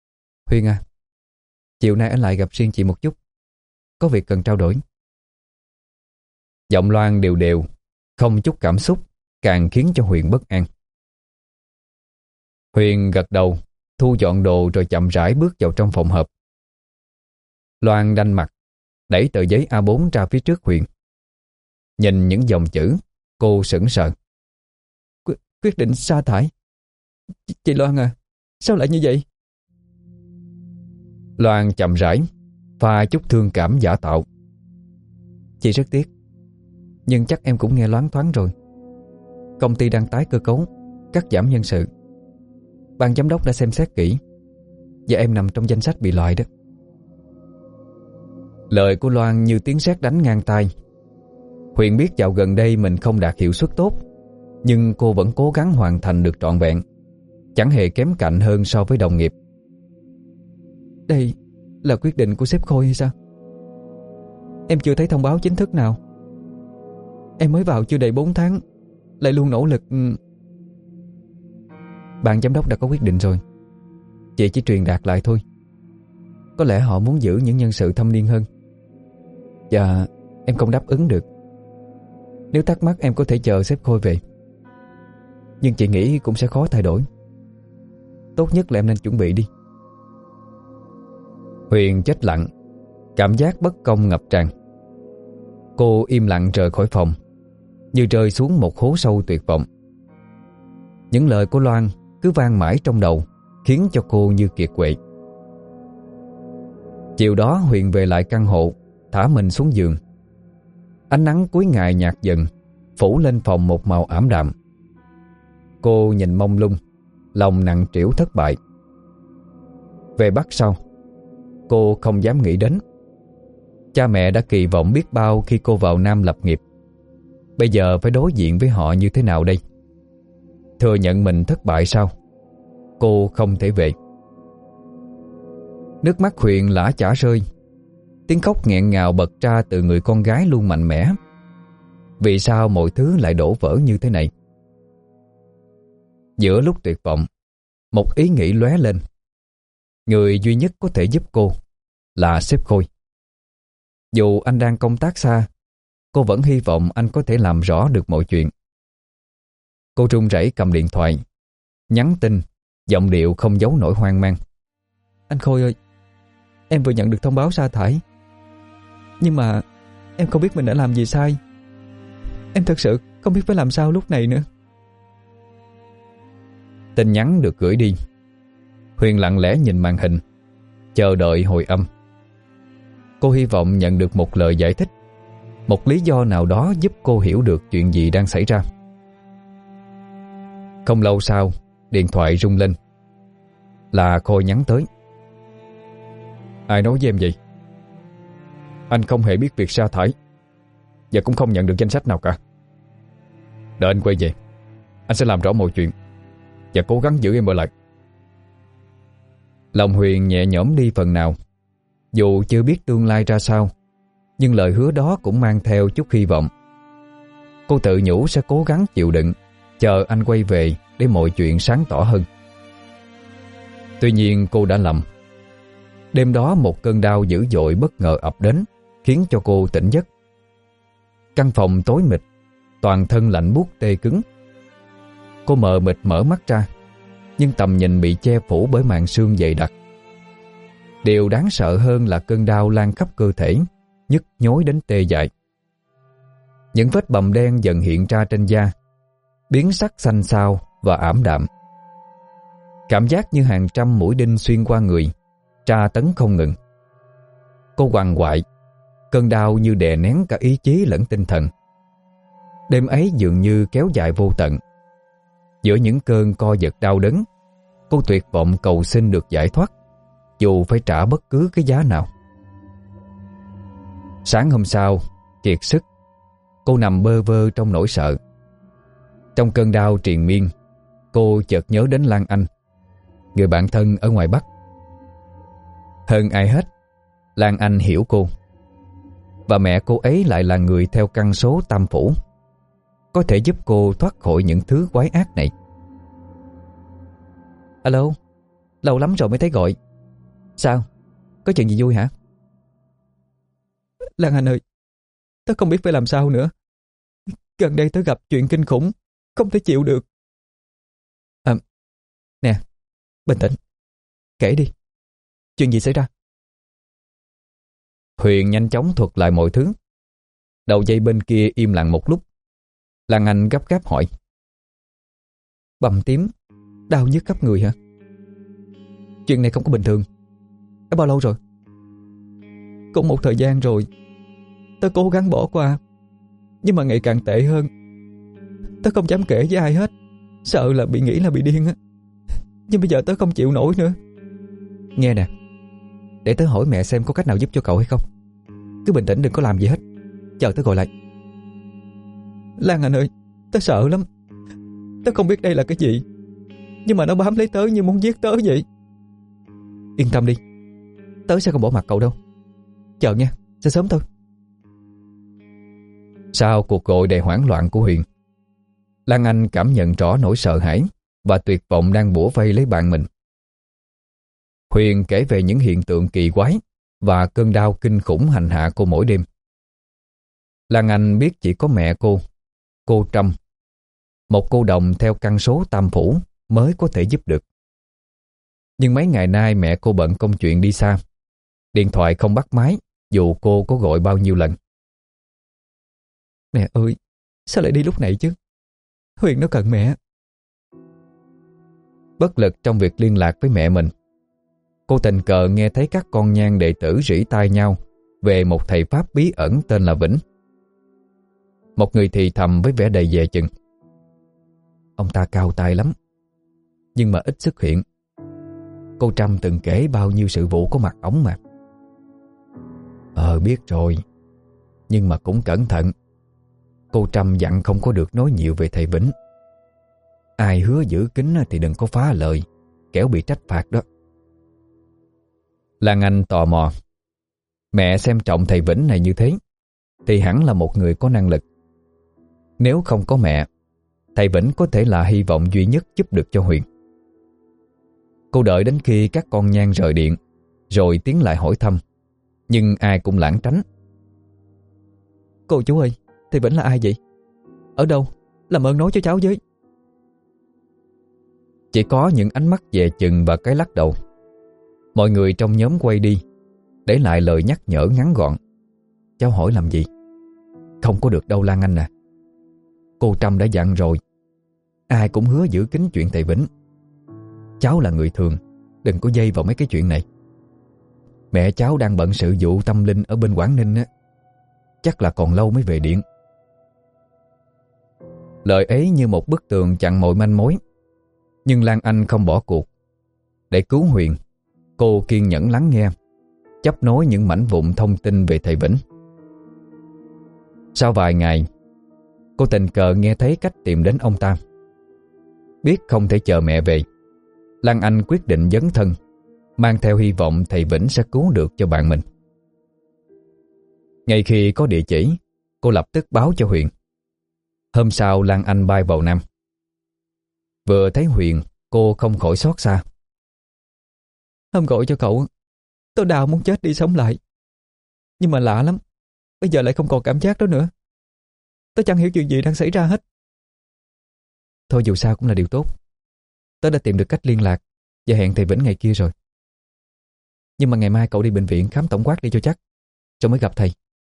Huyền à, chiều nay anh lại gặp riêng chị một chút, có việc cần trao đổi. Giọng Loan đều đều, không chút cảm xúc, càng khiến cho Huyền bất an. Huyền gật đầu, thu dọn đồ rồi chậm rãi bước vào trong phòng họp. Loan đanh mặt, đẩy tờ giấy a bốn ra phía trước Huyền. Nhìn những dòng chữ, cô sững sờ. Qu quyết định sa thải. Ch chị Loan à, sao lại như vậy? Loan chậm rãi, pha chút thương cảm giả tạo. Chị rất tiếc, nhưng chắc em cũng nghe loáng thoáng rồi. Công ty đang tái cơ cấu, cắt giảm nhân sự. Ban giám đốc đã xem xét kỹ, và em nằm trong danh sách bị loại đó. Lời của Loan như tiếng sét đánh ngang tai. Huyền biết dạo gần đây mình không đạt hiệu suất tốt, nhưng cô vẫn cố gắng hoàn thành được trọn vẹn, chẳng hề kém cạnh hơn so với đồng nghiệp. Đây là quyết định của sếp Khôi hay sao? Em chưa thấy thông báo chính thức nào. Em mới vào chưa đầy bốn tháng, lại luôn nỗ lực. Ban giám đốc đã có quyết định rồi, chị chỉ truyền đạt lại thôi. Có lẽ họ muốn giữ những nhân sự thâm niên hơn, và em không đáp ứng được. Nếu thắc mắc em có thể chờ sếp Khôi về, nhưng chị nghĩ cũng sẽ khó thay đổi. Tốt nhất là em nên chuẩn bị đi. Huyền chết lặng, cảm giác bất công ngập tràn. Cô im lặng rời khỏi phòng, như rơi xuống một hố sâu tuyệt vọng. Những lời của Loan cứ vang mãi trong đầu, khiến cho cô như kiệt quệ. Chiều đó Huyền về lại căn hộ, thả mình xuống giường. Ánh nắng cuối ngày nhạt dần, phủ lên phòng một màu ảm đạm. Cô nhìn mông lung, lòng nặng trĩu thất bại. Về Bắc sau, cô không dám nghĩ đến. Cha mẹ đã kỳ vọng biết bao khi cô vào Nam lập nghiệp. Bây giờ phải đối diện với họ như thế nào đây? Thừa nhận mình thất bại sao? Cô không thể về. Nước mắt Huyền lã chả rơi. Tiếng khóc nghẹn ngào bật ra từ người con gái luôn mạnh mẽ. Vì sao mọi thứ lại đổ vỡ như thế này? Giữa lúc tuyệt vọng, một ý nghĩ lóe lên. Người duy nhất có thể giúp cô là sếp Khôi. Dù anh đang công tác xa, cô vẫn hy vọng anh có thể làm rõ được mọi chuyện. Cô run rẩy cầm điện thoại, nhắn tin, giọng điệu không giấu nổi hoang mang. Anh Khôi ơi, em vừa nhận được thông báo sa thải, nhưng mà em không biết mình đã làm gì sai. Em thật sự không biết phải làm sao lúc này nữa. Tin nhắn được gửi đi. Huyền lặng lẽ nhìn màn hình, chờ đợi hồi âm. Cô hy vọng nhận được một lời giải thích, một lý do nào đó giúp cô hiểu được chuyện gì đang xảy ra. Không lâu sau, điện thoại rung lên. Là Khôi nhắn tới. Ai nói với em vậy? Anh không hề biết việc sa thải, và cũng không nhận được danh sách nào cả. Đợi anh quay về, anh sẽ làm rõ mọi chuyện và cố gắng giữ em ở lại. Lòng Huyền nhẹ nhõm đi phần nào. Dù chưa biết tương lai ra sao, nhưng lời hứa đó cũng mang theo chút hy vọng. Cô tự nhủ sẽ cố gắng chịu đựng, chờ anh quay về để mọi chuyện sáng tỏ hơn. Tuy nhiên cô đã lầm. Đêm đó một cơn đau dữ dội bất ngờ ập đến, khiến cho cô tỉnh giấc. Căn phòng tối mịt, toàn thân lạnh buốt tê cứng. Cô mờ mịt mở mắt ra, nhưng tầm nhìn bị che phủ bởi màn sương dày đặc. Điều đáng sợ hơn là cơn đau lan khắp cơ thể, nhức nhối đến tê dại. Những vết bầm đen dần hiện ra trên da, biến sắc xanh xao và ảm đạm. Cảm giác như hàng trăm mũi đinh xuyên qua người, tra tấn không ngừng. Cô quằn quại, cơn đau như đè nén cả ý chí lẫn tinh thần. Đêm ấy dường như kéo dài vô tận. Giữa những cơn co giật đau đớn, cô tuyệt vọng cầu xin được giải thoát, dù phải trả bất cứ cái giá nào. Sáng hôm sau, kiệt sức, cô nằm bơ vơ trong nỗi sợ. Trong cơn đau triền miên, cô chợt nhớ đến Lan Anh, người bạn thân ở ngoài Bắc. Hơn ai hết, Lan Anh hiểu cô. Và mẹ cô ấy lại là người theo căn số tam phủ, có thể giúp cô thoát khỏi những thứ quái ác này. Alo, lâu lắm rồi mới thấy gọi. Sao? Có chuyện gì vui hả? Lan Anh ơi, Tớ không biết phải làm sao nữa. Gần đây tớ gặp chuyện kinh khủng, không thể chịu được. À, nè, bình tĩnh. Kể đi. Chuyện gì xảy ra? Huyền nhanh chóng thuật lại mọi thứ. Đầu dây bên kia im lặng một lúc. Lan Anh gấp gáp hỏi. Bầm tím, đau nhức khắp người hả? Chuyện này không có bình thường. Đã bao lâu rồi? Cũng một thời gian rồi. Tớ cố gắng bỏ qua, nhưng mà ngày càng tệ hơn. Tớ không dám kể với ai hết, sợ là bị nghĩ là bị điên á. Nhưng bây giờ tớ không chịu nổi nữa. Nghe nè, để tớ hỏi mẹ xem có cách nào giúp cho cậu hay không. Cứ bình tĩnh, đừng có làm gì hết. Chờ tớ gọi lại. Lan Anh ơi, tớ sợ lắm. Tớ không biết đây là cái gì, nhưng mà nó bám lấy tớ như muốn giết tớ vậy. Yên tâm đi, tớ sẽ không bỏ mặc cậu đâu. Chờ nha, sẽ sớm thôi. Sau cuộc gọi đầy hoảng loạn của Huyền, Lan Anh cảm nhận rõ nỗi sợ hãi và tuyệt vọng đang bủa vây lấy bạn mình. Huyền kể về những hiện tượng kỳ quái và cơn đau kinh khủng hành hạ cô mỗi đêm. Lan Anh biết chỉ có mẹ cô, cô Trâm, một cô đồng theo căn số tam phủ, mới có thể giúp được. Nhưng mấy ngày nay mẹ cô bận công chuyện đi xa, điện thoại không bắt máy dù cô có gọi bao nhiêu lần. Mẹ ơi, sao lại đi lúc này chứ? Huyền nó cần mẹ. Bất lực trong việc liên lạc với mẹ mình, cô tình cờ nghe thấy các con nhang đệ tử rỉ tai nhau về một thầy Pháp bí ẩn tên là Vĩnh. Một người thì thầm với vẻ đầy dè chừng. Ông ta cao tay lắm, nhưng mà ít xuất hiện. Cô Trâm từng kể bao nhiêu sự vụ có mặt ổng mà. Ờ biết rồi, nhưng mà cũng cẩn thận. Cô Trâm dặn không có được nói nhiều về thầy Vĩnh. Ai hứa giữ kín thì đừng có phá lời, kẻo bị trách phạt đó. Lan Anh tò mò. Mẹ xem trọng thầy Vĩnh này như thế thì hẳn là một người có năng lực. Nếu không có mẹ, thầy Vĩnh có thể là hy vọng duy nhất giúp được cho Huyền. Cô đợi đến khi các con nhang rời điện rồi tiến lại hỏi thăm, nhưng ai cũng lảng tránh. Cô chú ơi, thầy Vĩnh là ai vậy? Ở đâu? Làm ơn nói cho cháu với. Chỉ có những ánh mắt dè chừng và cái lắc đầu. Mọi người trong nhóm quay đi, để lại lời nhắc nhở ngắn gọn. Cháu hỏi làm gì? Không có được đâu Lan Anh à. Cô Trâm đã dặn rồi, ai cũng hứa giữ kín chuyện thầy Vĩnh. Cháu là người thường, đừng có dây vào mấy cái chuyện này. Mẹ cháu đang bận sự vụ tâm linh ở bên Quảng Ninh á, chắc là còn lâu mới về điện. Lời ấy như một bức tường chặn mọi manh mối. Nhưng Lan Anh không bỏ cuộc. Để cứu Huyền, cô kiên nhẫn lắng nghe, chấp nối những mảnh vụn thông tin về thầy Vĩnh. Sau vài ngày, cô tình cờ nghe thấy cách tìm đến ông ta. Biết không thể chờ mẹ về, Lan Anh quyết định dấn thân, mang theo hy vọng thầy Vĩnh sẽ cứu được cho bạn mình. Ngay khi có địa chỉ, cô lập tức báo cho Huyền. Hôm sau Lan Anh bay vào Nam. Vừa thấy Huyền, cô không khỏi xót xa. Hôm gọi cho cậu, tôi đau muốn chết đi sống lại. Nhưng mà lạ lắm, bây giờ lại không còn cảm giác đó nữa. Tôi chẳng hiểu chuyện gì đang xảy ra hết. Thôi dù sao cũng là điều tốt. Tôi đã tìm được cách liên lạc và hẹn thầy Vĩnh ngày kia rồi. Nhưng mà ngày mai cậu đi bệnh viện khám tổng quát đi cho chắc, rồi mới gặp thầy.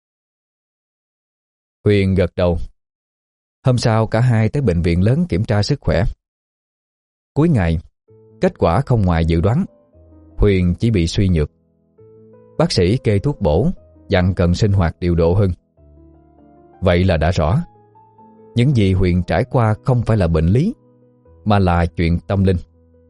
Huyền gật đầu. Hôm sau cả hai tới bệnh viện lớn kiểm tra sức khỏe. Cuối ngày, kết quả không ngoài dự đoán. Huyền chỉ bị suy nhược. Bác sĩ kê thuốc bổ, dặn cần sinh hoạt điều độ hơn. Vậy là đã rõ, những gì Huyền trải qua không phải là bệnh lý, mà là chuyện tâm linh.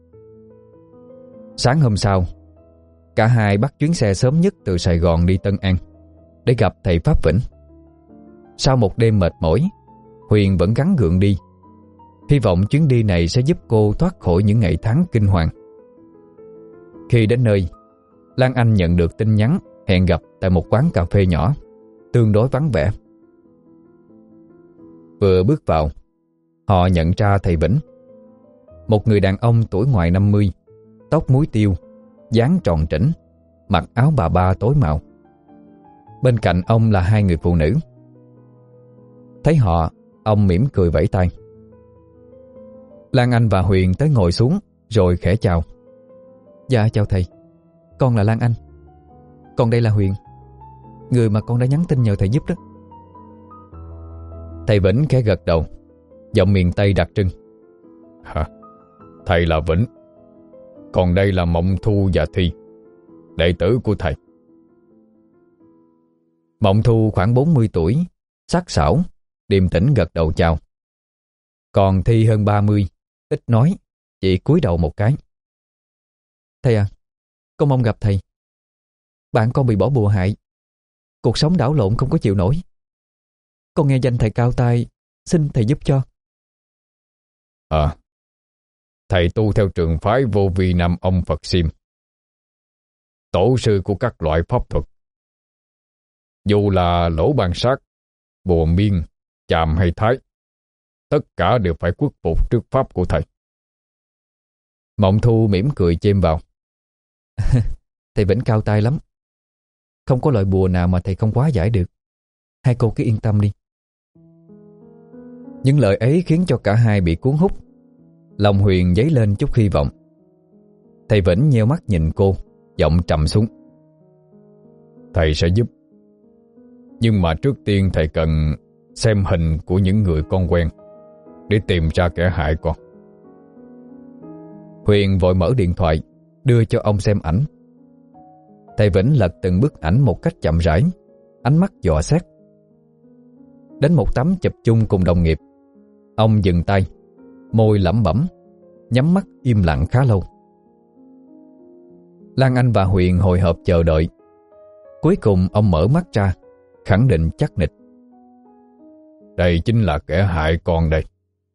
Sáng hôm sau, cả hai bắt chuyến xe sớm nhất từ Sài Gòn đi Tân An để gặp thầy Pháp Vĩnh. Sau một đêm mệt mỏi, Huyền vẫn gắng gượng đi, hy vọng chuyến đi này sẽ giúp cô thoát khỏi những ngày tháng kinh hoàng. Khi đến nơi, Lan Anh nhận được tin nhắn hẹn gặp tại một quán cà phê nhỏ, tương đối vắng vẻ. Vừa bước vào, họ nhận ra thầy Vĩnh. Một người đàn ông tuổi ngoài năm mươi, tóc muối tiêu, dáng tròn trĩnh, mặc áo bà ba tối màu. Bên cạnh ông là hai người phụ nữ, Thấy họ, ông mỉm cười vẫy tay. Lan Anh và Huyền tới ngồi xuống rồi khẽ chào. Dạ chào thầy, con là Lan Anh. Còn đây là Huyền, người mà con đã nhắn tin nhờ thầy giúp đó. Thầy Vĩnh khẽ gật đầu, giọng miền Tây đặc trưng. Hả? Thầy là Vĩnh, còn đây là Mộng Thu và Thi, đệ tử của thầy. Mộng Thu khoảng bốn mươi tuổi, sắc sảo, điềm tĩnh gật đầu chào. Còn Thi hơn ba mươi, ít nói, chỉ cúi đầu một cái. Thầy à, con mong gặp thầy. Bạn con bị bỏ bùa hại, cuộc sống đảo lộn không có chịu nổi. Con nghe danh thầy cao tay, xin thầy giúp cho. À, thầy tu theo trường phái Vô Vi Nam Ông Phật Sim, tổ sư của các loại pháp thuật. Dù là lỗ ban sát, bùa miên, chàm hay thái, tất cả đều phải khuất phục trước pháp của thầy. Mộng Thu mỉm cười chêm vào. Thầy Vĩnh cao tay lắm, không có loại bùa nào mà thầy không quá giải được. Hai cô cứ yên tâm đi. Những lời ấy khiến cho cả hai bị cuốn hút. Lòng Huyền dấy lên chút hy vọng. Thầy Vĩnh nheo mắt nhìn cô, giọng trầm xuống. Thầy sẽ giúp, nhưng mà trước tiên thầy cần xem hình của những người con quen để tìm ra kẻ hại con. Huyền vội mở điện thoại đưa cho ông xem ảnh. Thầy Vĩnh lật từng bức ảnh một cách chậm rãi, ánh mắt dò xét. Đến một tấm chụp chung cùng đồng nghiệp, ông dừng tay, môi lẩm bẩm, nhắm mắt im lặng khá lâu. Lan Anh và Huyền hồi hộp chờ đợi. Cuối cùng ông mở mắt ra, khẳng định chắc nịch. Đây chính là kẻ hại con đây.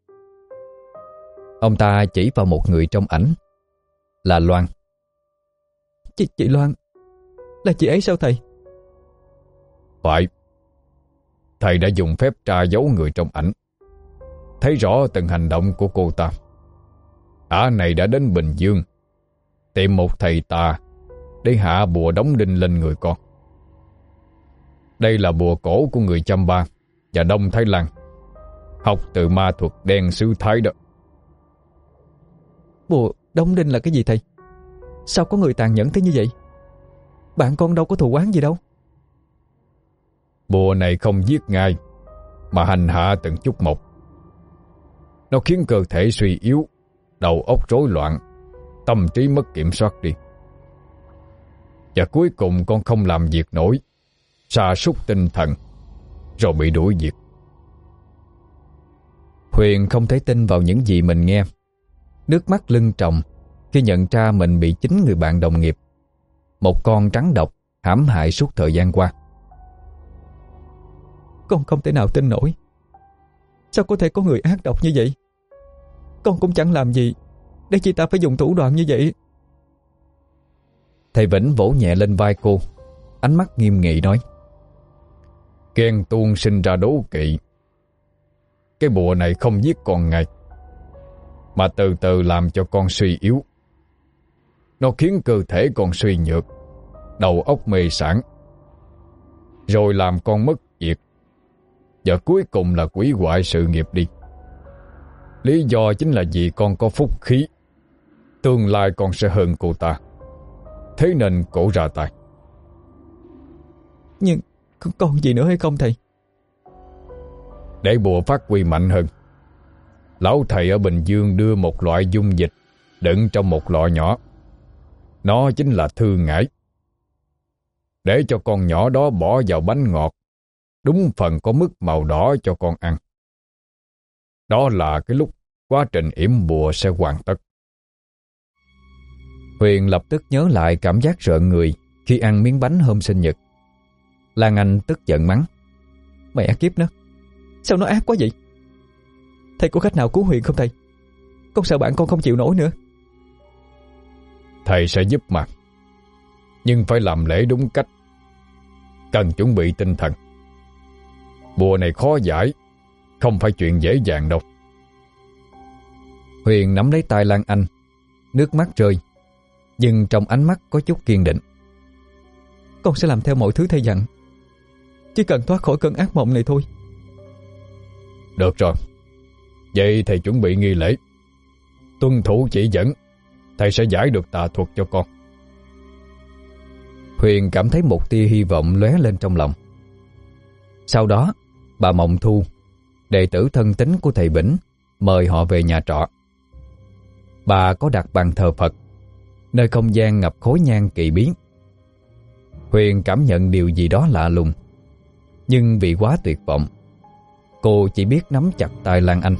Ông ta chỉ vào một người trong ảnh, là Loan. Chị, chị Loan, là chị ấy sao thầy? Phải. Thầy đã dùng phép tra giấu người trong ảnh, thấy rõ từng hành động của cô ta. Ả này đã đến Bình Dương tìm một thầy tà để hạ bùa đóng đinh lên người con. Đây là bùa cổ của người Chăm Ba và Đông Thái Lan, học từ ma thuật đen xứ Thái đó. Bùa đóng đinh là cái gì thầy? Sao có người tàn nhẫn thế như vậy? Bạn con đâu có thù oán gì đâu. Bùa này không giết ngay, mà hành hạ từng chút một. Nó khiến cơ thể suy yếu, đầu óc rối loạn, tâm trí mất kiểm soát đi. Và cuối cùng con không làm việc nổi, sa sút tinh thần, rồi bị đuổi việc. Huyền không thể tin vào những gì mình nghe. Nước mắt lưng tròng khi nhận ra mình bị chính người bạn đồng nghiệp, một con rắn độc, hãm hại suốt thời gian qua. Con không thể nào tin nổi. Sao có thể có người ác độc như vậy? Con cũng chẳng làm gì để chị ta phải dùng thủ đoạn như vậy. Thầy Vĩnh vỗ nhẹ lên vai cô, ánh mắt nghiêm nghị nói. Ghen tuông sinh ra đố kỵ. Cái bùa này không giết con ngay, mà từ từ làm cho con suy yếu. Nó khiến cơ thể con suy nhược, đầu óc mê sản, rồi làm con mất việc, và cuối cùng là hủy hoại sự nghiệp đi. Lý do chính là vì con có phúc khí, tương lai con sẽ hơn cô ta, thế nên cổ ra tay. Nhưng còn gì nữa hay không thầy? Để bùa phát huy mạnh hơn, lão thầy ở Bình Dương đưa một loại dung dịch đựng trong một lọ nhỏ. Nó chính là thư ngải. Để cho con nhỏ đó bỏ vào bánh ngọt, đúng phần có mức màu đỏ cho con ăn. Đó là cái lúc quá trình yểm bùa sẽ hoàn tất. Huyền lập tức nhớ lại cảm giác rợn người khi ăn miếng bánh hôm sinh nhật. Lan Anh tức giận mắng. Mẹ kiếp nó, sao nó ác quá vậy? Thầy có cách nào cứu Huyền không thầy? Con sợ bạn con không chịu nổi nữa. Thầy sẽ giúp mà, nhưng phải làm lễ đúng cách, cần chuẩn bị tinh thần. Bùa này khó giải, không phải chuyện dễ dàng đâu. Huyền nắm lấy tay Lan Anh, nước mắt rơi, nhưng trong ánh mắt có chút kiên định. Con sẽ làm theo mọi thứ thầy dặn, chỉ cần thoát khỏi cơn ác mộng này thôi. Được rồi. Vậy thầy chuẩn bị nghi lễ. Tuân thủ chỉ dẫn, thầy sẽ giải được tà thuật cho con. Huyền cảm thấy một tia hy vọng lóe lên trong lòng. Sau đó, bà Mộng Thu, đệ tử thân tín của thầy Vĩnh, mời họ về nhà trọ. Bà có đặt bàn thờ Phật, nơi không gian ngập khói nhang kỳ bí. Huyền cảm nhận điều gì đó lạ lùng, nhưng vì quá tuyệt vọng, cô chỉ biết nắm chặt tay Lan Anh.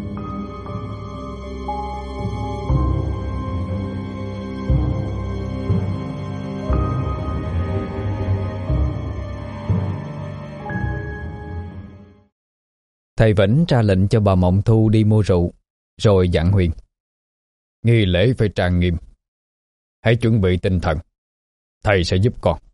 Thầy Vĩnh ra lệnh cho bà Mộng Thu đi mua rượu, rồi dặn Huyền: nghi lễ phải trang nghiêm, hãy chuẩn bị tinh thần, thầy sẽ giúp con.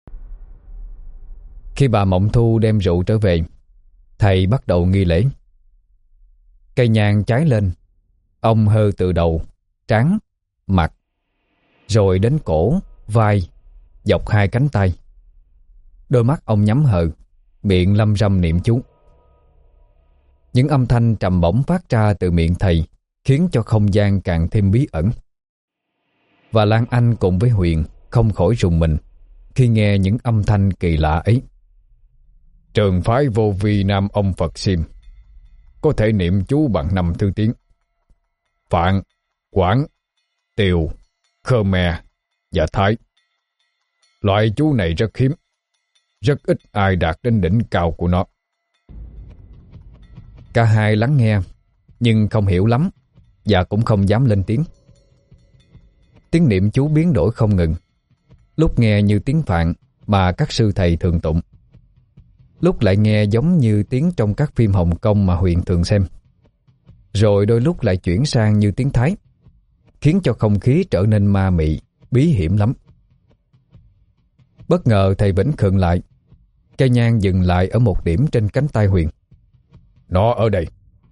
Khi bà Mộng Thu đem rượu trở về, thầy bắt đầu nghi lễ. Cây nhang cháy lên, ông hơ từ đầu, trán, mặt, rồi đến cổ, vai, dọc hai cánh tay. Đôi mắt ông nhắm hờ, miệng lâm râm niệm chú. Những âm thanh trầm bổng phát ra từ miệng thầy khiến cho không gian càng thêm bí ẩn. Và Lan Anh cùng với Huyền không khỏi rùng mình khi nghe những âm thanh kỳ lạ ấy. Trường phái Vô Vi Nam Ông Phật Sim có thể niệm chú bằng năm thứ tiếng: Phạn, Quảng, Tiều, Khmer và Thái. Loại chú này rất hiếm, rất ít ai đạt đến đỉnh cao của nó. Cả hai lắng nghe, nhưng không hiểu lắm và cũng không dám lên tiếng. Tiếng niệm chú biến đổi không ngừng, lúc nghe như tiếng Phạn mà các sư thầy thường tụng, lúc lại nghe giống như tiếng trong các phim Hồng Kông mà Huyền thường xem, rồi đôi lúc lại chuyển sang như tiếng Thái, khiến cho không khí trở nên ma mị, bí hiểm lắm. Bất ngờ thầy Vĩnh khựng lại. Cây nhang dừng lại ở một điểm trên cánh tay Huyền. Nó ở đây.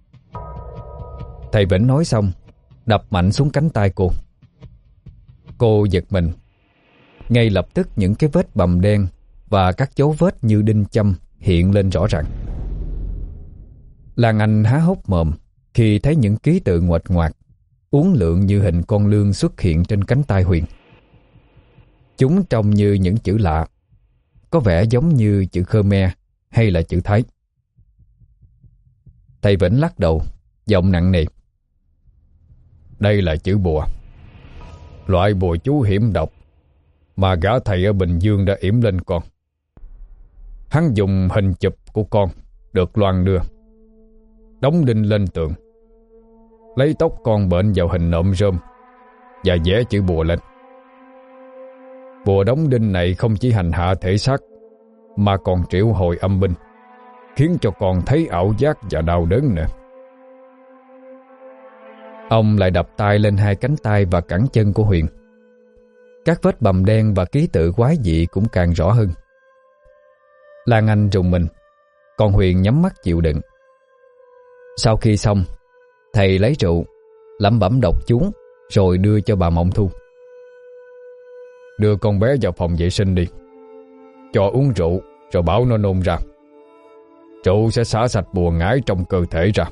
Thầy Vĩnh nói xong, đập mạnh xuống cánh tay cô. Cô giật mình. Ngay lập tức những cái vết bầm đen và các dấu vết như đinh châm hiện lên rõ ràng. Lan Anh há hốc mồm khi thấy những ký tự nguệch ngoạc, uốn lượn như hình con lươn xuất hiện trên cánh tay Huyền. Chúng trông như những chữ lạ, có vẻ giống như chữ Khmer hay là chữ Thái. Thầy Vĩnh lắc đầu, giọng nặng nề: Đây là chữ bùa, loại bùa chú hiểm độc mà gã thầy ở Bình Dương đã yểm lên con. Hắn dùng hình chụp của con được loan đưa, đóng đinh lên tường, lấy tóc con bệnh vào hình nộm rơm và vẽ chữ bùa lên. Bùa đóng đinh này không chỉ hành hạ thể xác mà còn triệu hồi âm binh, khiến cho con thấy ảo giác và đau đớn nữa. Ông lại đập tay lên hai cánh tay và cẳng chân của Huyền. Các vết bầm đen và ký tự quái dị cũng càng rõ hơn. Lan Anh rùng mình, còn Huyền nhắm mắt chịu đựng. Sau khi xong, thầy lấy rượu, lẩm bẩm đọc chú, rồi đưa cho bà Mộng Thu. Đưa con bé vào phòng vệ sinh đi, cho uống rượu rồi bảo nó nôn ra. Rượu sẽ xả sạch bùa ngải trong cơ thể ra.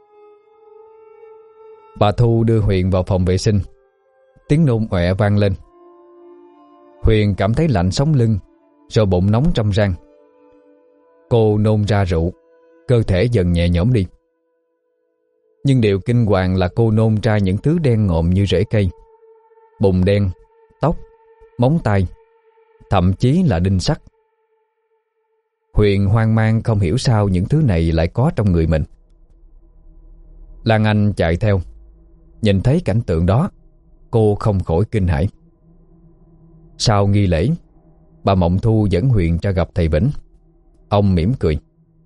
Bà Thu đưa Huyền vào phòng vệ sinh. Tiếng nôn ọe vang lên. Huyền cảm thấy lạnh sống lưng, rồi bụng nóng trong răng. Cô nôn ra rượu, cơ thể dần nhẹ nhõm đi. Nhưng điều kinh hoàng là cô nôn ra những thứ đen ngộm như rễ cây, bùn đen, tóc, móng tay, thậm chí là đinh sắt. Huyền hoang mang không hiểu sao những thứ này lại có trong người mình. Lan Anh chạy theo, nhìn thấy cảnh tượng đó, cô không khỏi kinh hãi. Sau nghi lễ, bà Mộng Thu dẫn Huyền ra gặp thầy Vĩnh. Ông mỉm cười: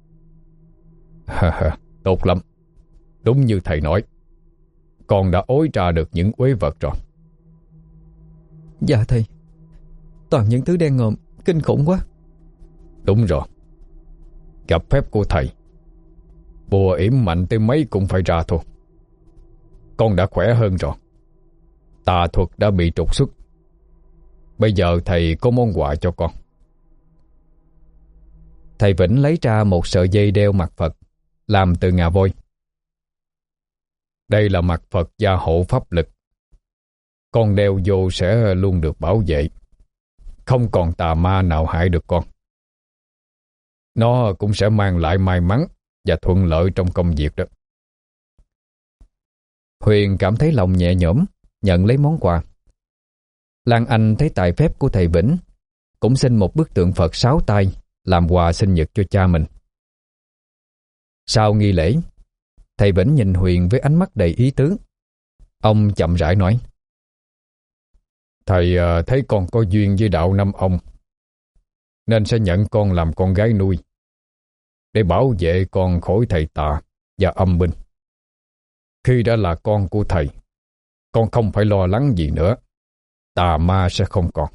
Tốt lắm, đúng như thầy nói, con đã ối ra được những uế vật rồi. Dạ thầy, toàn những thứ đen ngòm, kinh khủng quá. Đúng rồi, gặp phép của thầy, bùa yểm mạnh tới mấy cũng phải ra thôi. Con đã khỏe hơn rồi, tà thuật đã bị trục xuất. Bây giờ thầy có món quà cho con. Thầy Vĩnh lấy ra một sợi dây đeo mặt Phật, làm từ ngà voi. Đây là mặt Phật gia hộ pháp lực. Con đeo vô sẽ luôn được bảo vệ, không còn tà ma nào hại được con. Nó cũng sẽ mang lại may mắn và thuận lợi trong công việc đó. Huyền cảm thấy lòng nhẹ nhõm, nhận lấy món quà. Lan Anh thấy tài phép của thầy Vĩnh, cũng xin một bức tượng Phật sáu tay làm quà sinh nhật cho cha mình. Sau nghi lễ, thầy Vĩnh nhìn Huyền với ánh mắt đầy ý tứ. Ông chậm rãi nói: Thầy uh, thấy con có duyên với đạo Năm Ông, nên sẽ nhận con làm con gái nuôi, để bảo vệ con khỏi thầy tà và âm binh. Khi đã là con của thầy, con không phải lo lắng gì nữa, tà ma sẽ không còn.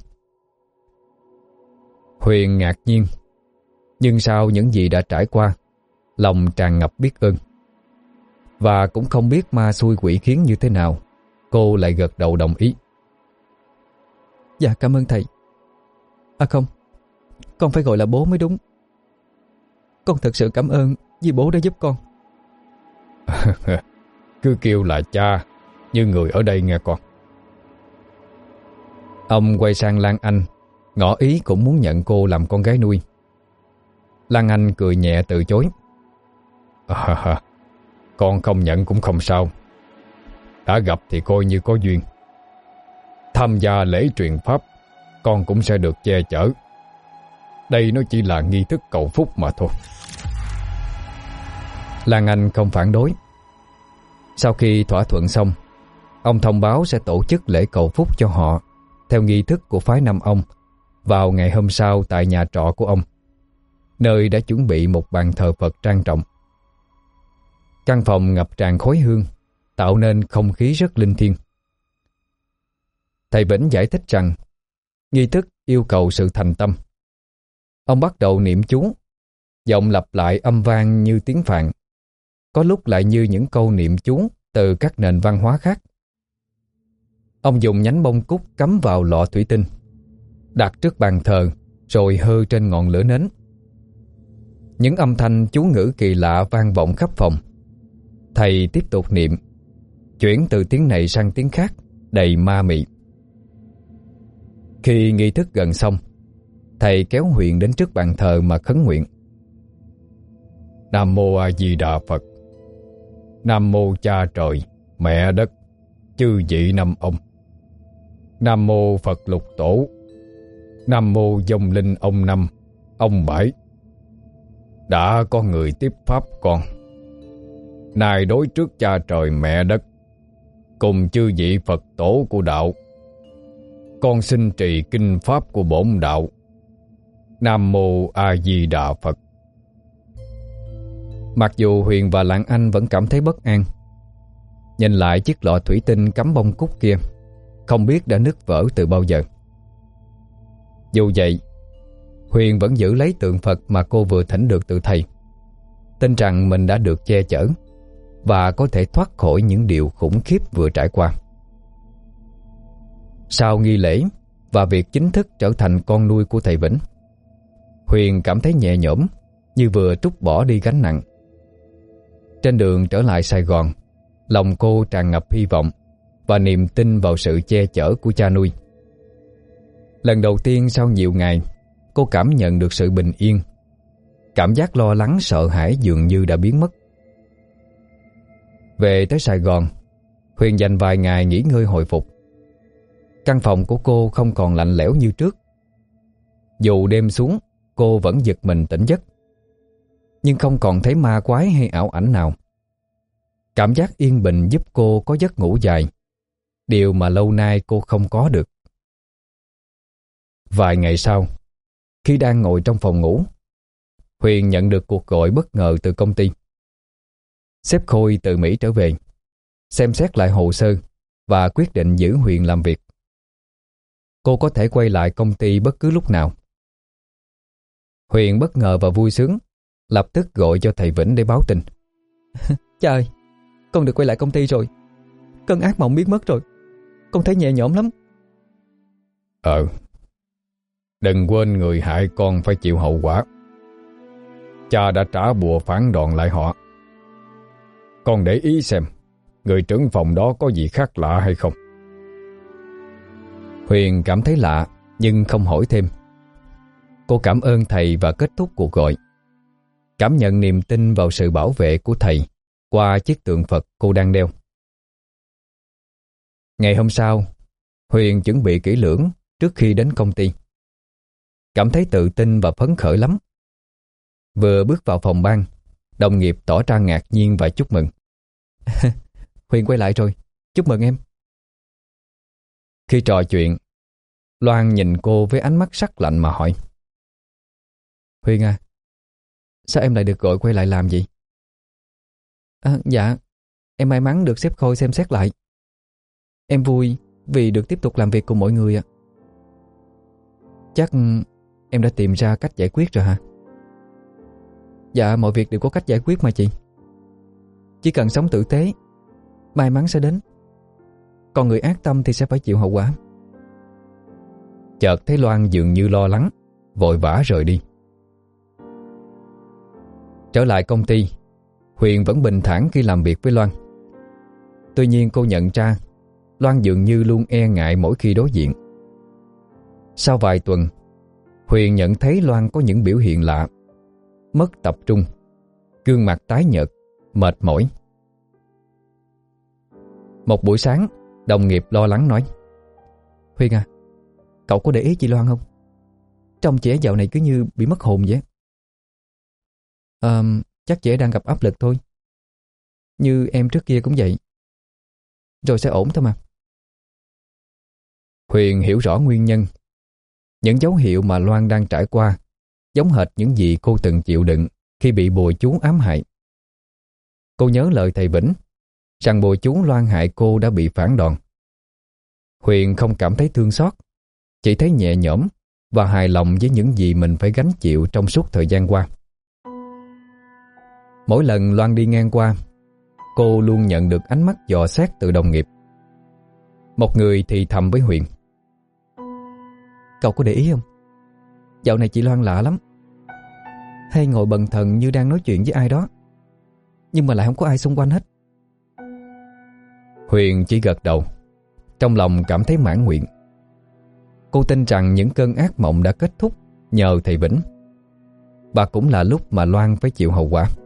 Huyền ngạc nhiên, nhưng sau những gì đã trải qua, lòng tràn ngập biết ơn. Và cũng không biết ma xui quỷ khiến như thế nào, cô lại gật đầu đồng ý. Dạ cảm ơn thầy. À không, con phải gọi là bố mới đúng. Con thật sự cảm ơn vì bố đã giúp con. Cứ kêu là cha, như người ở đây nghe con. Ông quay sang Lan Anh, ngỏ ý cũng muốn nhận cô làm con gái nuôi. Lan Anh cười nhẹ từ chối. À, con không nhận cũng không sao. Đã gặp thì coi như có duyên. Tham gia lễ truyền pháp, con cũng sẽ được che chở. Đây nó chỉ là nghi thức cầu phúc mà thôi. Lan Anh không phản đối. Sau khi thỏa thuận xong, ông thông báo sẽ tổ chức lễ cầu phúc cho họ theo nghi thức của phái Năm Ông vào ngày hôm sau tại nhà trọ của ông, nơi đã chuẩn bị một bàn thờ Phật trang trọng. Căn phòng ngập tràn khói hương, tạo nên không khí rất linh thiêng. Thầy Vĩnh giải thích rằng nghi thức yêu cầu sự thành tâm. Ông bắt đầu niệm chú, giọng lặp lại âm vang như tiếng Phạn, có lúc lại như những câu niệm chú từ các nền văn hóa khác. Ông dùng nhánh bông cúc cắm vào lọ thủy tinh, đặt trước bàn thờ rồi hơ trên ngọn lửa nến. Những âm thanh chú ngữ kỳ lạ vang vọng khắp phòng. Thầy tiếp tục niệm, chuyển từ tiếng này sang tiếng khác, đầy ma mị. Khi nghi thức gần xong, thầy kéo Huyền đến trước bàn thờ mà khấn nguyện. Nam mô A Di Đà Phật. Nam mô Cha Trời, Mẹ Đất, chư vị Năm Ông. Nam mô Phật Lục Tổ. Nam mô Vong Linh ông Năm, ông Bảy. Đã có người tiếp pháp con. Nay đối trước Cha Trời Mẹ Đất cùng chư vị Phật tổ của đạo, con xin trì kinh pháp của bổn đạo. Nam mô A Di Đà Phật. Mặc dù Huyền và Lan Anh vẫn cảm thấy bất an, nhìn lại chiếc lọ thủy tinh cắm bông cúc kia, không biết đã nứt vỡ từ bao giờ. Dù vậy, Huyền vẫn giữ lấy tượng Phật mà cô vừa thỉnh được từ thầy, tin rằng mình đã được che chở và có thể thoát khỏi những điều khủng khiếp vừa trải qua. Sau nghi lễ và việc chính thức trở thành con nuôi của thầy Vĩnh, Huyền cảm thấy nhẹ nhõm như vừa trút bỏ đi gánh nặng. Trên đường trở lại Sài Gòn, lòng cô tràn ngập hy vọng và niềm tin vào sự che chở của cha nuôi. Lần đầu tiên sau nhiều ngày, cô cảm nhận được sự bình yên. Cảm giác lo lắng sợ hãi dường như đã biến mất. Về tới Sài Gòn, Huyền dành vài ngày nghỉ ngơi hồi phục. Căn phòng của cô không còn lạnh lẽo như trước. Dù đêm xuống, cô vẫn giật mình tỉnh giấc, nhưng không còn thấy ma quái hay ảo ảnh nào. Cảm giác yên bình giúp cô có giấc ngủ dài, điều mà lâu nay cô không có được. Vài ngày sau, khi đang ngồi trong phòng ngủ, Huyền nhận được cuộc gọi bất ngờ từ công ty. Sếp Khôi từ Mỹ trở về, xem xét lại hồ sơ và quyết định giữ Huyền làm việc. Cô có thể quay lại công ty bất cứ lúc nào. Huyền bất ngờ và vui sướng, lập tức gọi cho thầy Vĩnh để báo tin. Cha ơi, con được quay lại công ty rồi. Cơn ác mộng biến mất rồi. Con thấy nhẹ nhõm lắm. Ờ, đừng quên người hại con phải chịu hậu quả. Cha đã trả bùa phản đòn lại họ. Con để ý xem người trưởng phòng đó có gì khác lạ hay không. Huyền cảm thấy lạ nhưng không hỏi thêm. Cô cảm ơn thầy và kết thúc cuộc gọi, cảm nhận niềm tin vào sự bảo vệ của thầy qua chiếc tượng Phật cô đang đeo. Ngày hôm sau, Huyền chuẩn bị kỹ lưỡng trước khi đến công ty. Cảm thấy tự tin và phấn khởi lắm. Vừa bước vào phòng ban, đồng nghiệp tỏ ra ngạc nhiên và chúc mừng. Huyền quay lại rồi, chúc mừng em. Khi trò chuyện, Loan nhìn cô với ánh mắt sắc lạnh mà hỏi: Huyền à, sao em lại được gọi quay lại làm gì? À, dạ, em may mắn được sếp Khôi xem xét lại. Em vui vì được tiếp tục làm việc cùng mọi người ạ. Chắc em đã tìm ra cách giải quyết rồi hả? Dạ, mọi việc đều có cách giải quyết mà chị. Chỉ cần sống tử tế, may mắn sẽ đến. Còn người ác tâm thì sẽ phải chịu hậu quả. Chợt thấy Loan dường như lo lắng, vội vã rời đi. Trở lại công ty, Huyền vẫn bình thản khi làm việc với Loan. Tuy nhiên cô nhận ra Loan dường như luôn e ngại mỗi khi đối diện. Sau vài tuần, Huyền nhận thấy Loan có những biểu hiện lạ: mất tập trung, gương mặt tái nhợt, mệt mỏi. Một buổi sáng, đồng nghiệp lo lắng nói: Huyền à, cậu có để ý chị Loan không? Trông chị ấy dạo này cứ như bị mất hồn vậy. Ờ, chắc chị ấy đang gặp áp lực thôi. Như em trước kia cũng vậy. Rồi sẽ ổn thôi mà. Huyền hiểu rõ nguyên nhân. Những dấu hiệu mà Loan đang trải qua giống hệt những gì cô từng chịu đựng khi bị bùa chú ám hại. Cô nhớ lời thầy Vĩnh rằng bùa chú Loan hại cô đã bị phản đòn. Huyền không cảm thấy thương xót, chỉ thấy nhẹ nhõm và hài lòng với những gì mình phải gánh chịu trong suốt thời gian qua. Mỗi lần Loan đi ngang qua, cô luôn nhận được ánh mắt dò xét từ đồng nghiệp. Một người thì thầm với Huyền: Cậu có để ý không? Dạo này chị Loan lạ lắm. Hay ngồi bần thần như đang nói chuyện với ai đó, nhưng mà lại không có ai xung quanh hết. Huyền chỉ gật đầu, trong lòng cảm thấy mãn nguyện. Cô tin rằng những cơn ác mộng đã kết thúc nhờ thầy Vĩnh. Và cũng là lúc mà Loan phải chịu hậu quả.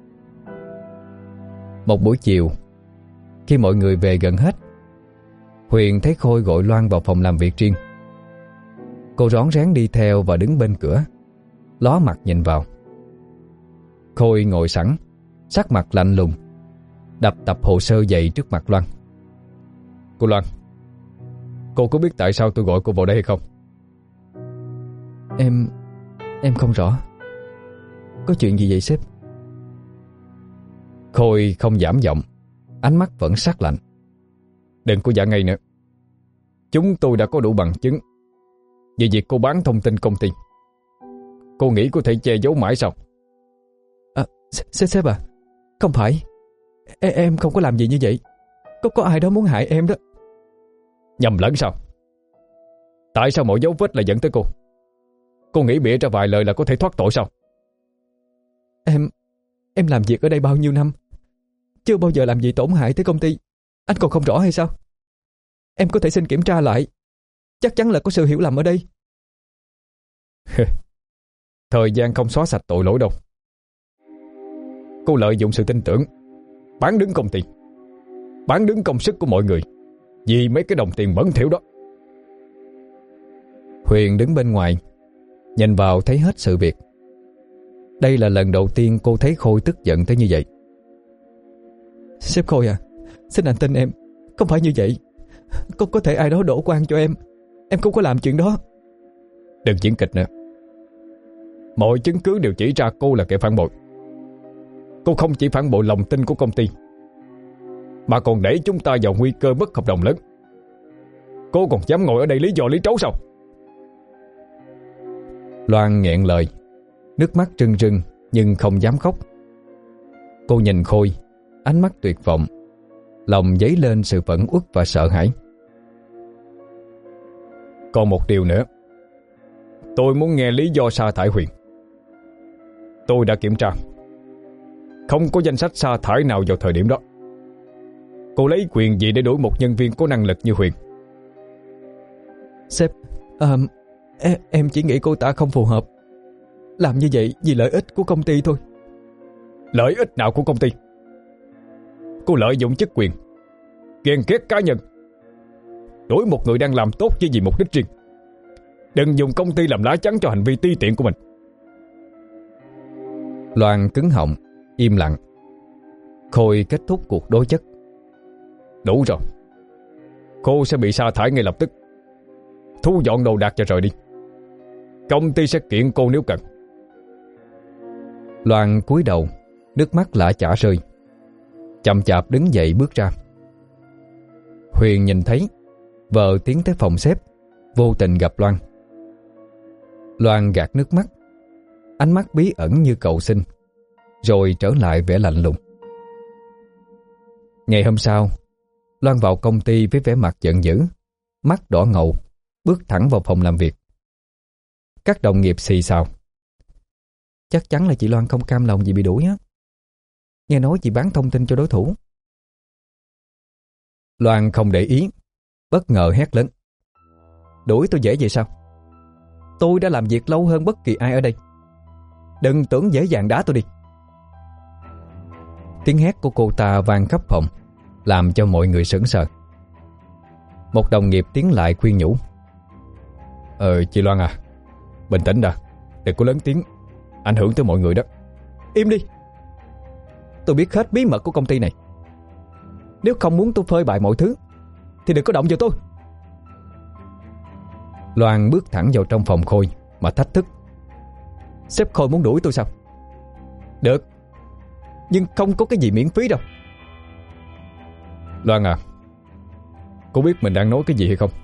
Một buổi chiều, khi mọi người về gần hết, Huyền thấy Khôi gọi Loan vào phòng làm việc riêng. Cô rón rén đi theo và đứng bên cửa, ló mặt nhìn vào. Khôi ngồi sẵn, sắc mặt lạnh lùng, đập tập hồ sơ dày trước mặt Loan. Cô Loan, cô có biết tại sao tôi gọi cô vào đây hay không? Em... em không rõ. Có chuyện gì vậy sếp? Khôi không giảm giọng, ánh mắt vẫn sắc lạnh. Đừng có giả ngây nữa. Chúng tôi đã có đủ bằng chứng về việc cô bán thông tin công ty. Cô nghĩ có thể che giấu mãi sao? À, sếp sếp à, không phải. E, em không có làm gì như vậy. Có có ai đó muốn hại em đó. Nhầm lẫn sao? Tại sao mọi dấu vết lại dẫn tới cô? Cô nghĩ bịa ra vài lời là có thể thoát tội sao? Em Em làm việc ở đây bao nhiêu năm, chưa bao giờ làm gì tổn hại tới công ty. Anh còn không rõ hay sao? Em có thể xin kiểm tra lại. Chắc chắn là có sự hiểu lầm ở đây. Thời gian không xóa sạch tội lỗi đâu. Cô lợi dụng sự tin tưởng, bán đứng công ty, bán đứng công sức của mọi người vì mấy cái đồng tiền bẩn thỉu đó. Huyền đứng bên ngoài, nhìn vào thấy hết sự việc. Đây là lần đầu tiên cô thấy Khôi tức giận tới như vậy. Sếp Khôi à, xin anh tin em, không phải như vậy. Có, có thể ai đó đổ oan cho em. Em không có làm chuyện đó. Đừng diễn kịch nữa. Mọi chứng cứ đều chỉ ra cô là kẻ phản bội. Cô không chỉ phản bội lòng tin của công ty, mà còn đẩy chúng ta vào nguy cơ mất hợp đồng lớn. Cô còn dám ngồi ở đây lý do lý trấu sao? Loan nghẹn lời, nước mắt rưng rưng nhưng không dám khóc. Cô nhìn Khôi, ánh mắt tuyệt vọng, lòng dấy lên sự phẫn uất và sợ hãi. Còn một điều nữa, tôi muốn nghe lý do sa thải Huyền. Tôi đã kiểm tra, Không có danh sách sa thải nào vào thời điểm đó. Cô lấy quyền gì để đổi một nhân viên có năng lực như Huyền? Sếp, à, em, em chỉ nghĩ cô ta không phù hợp. Làm như vậy vì lợi ích của công ty thôi. Lợi ích nào của công ty? Cô lợi dụng chức quyền, ghen ghét cá nhân, đổi một người đang làm tốt chỉ vì mục đích riêng. Đừng dùng công ty làm lá chắn cho hành vi ti tiện của mình. Loan cứng họng, im lặng. Khôi kết thúc cuộc đối chất. Đủ rồi. Cô sẽ bị sa thải ngay lập tức. Thu dọn đồ đạc và rời đi. Công ty sẽ kiện cô nếu cần. Loan cúi đầu, nước mắt lã chả rơi, chậm chạp đứng dậy bước ra. Huyền nhìn thấy vợ tiến tới phòng sếp, vô tình gặp Loan. Loan gạt nước mắt, ánh mắt bí ẩn như cầu xin, rồi trở lại vẻ lạnh lùng. Ngày hôm sau, Loan vào công ty với vẻ mặt giận dữ, mắt đỏ ngầu, bước thẳng vào phòng làm việc. Các đồng nghiệp xì xào. Chắc chắn là chị Loan không cam lòng vì bị đuổi á. Nghe nói chị bán thông tin cho đối thủ. Loan không để ý, bất ngờ hét lớn: Đuổi tôi dễ vậy sao? Tôi đã làm việc lâu hơn bất kỳ ai ở đây. Đừng tưởng dễ dàng đá tôi đi. Tiếng hét của cô ta vang khắp phòng, làm cho mọi người sững sờ. Một đồng nghiệp tiến lại khuyên nhủ: Ờ chị Loan à, bình tĩnh đã, đừng có lớn tiếng, ảnh hưởng tới mọi người đó. Im đi. Tôi biết hết bí mật của công ty này. Nếu không muốn tôi phơi bày mọi thứ thì đừng có động vào tôi. Loan bước thẳng vào trong phòng Khôi mà thách thức: Sếp Khôi muốn đuổi tôi sao? Được, nhưng không có cái gì miễn phí đâu. Loan à, cô biết mình đang nói cái gì hay không?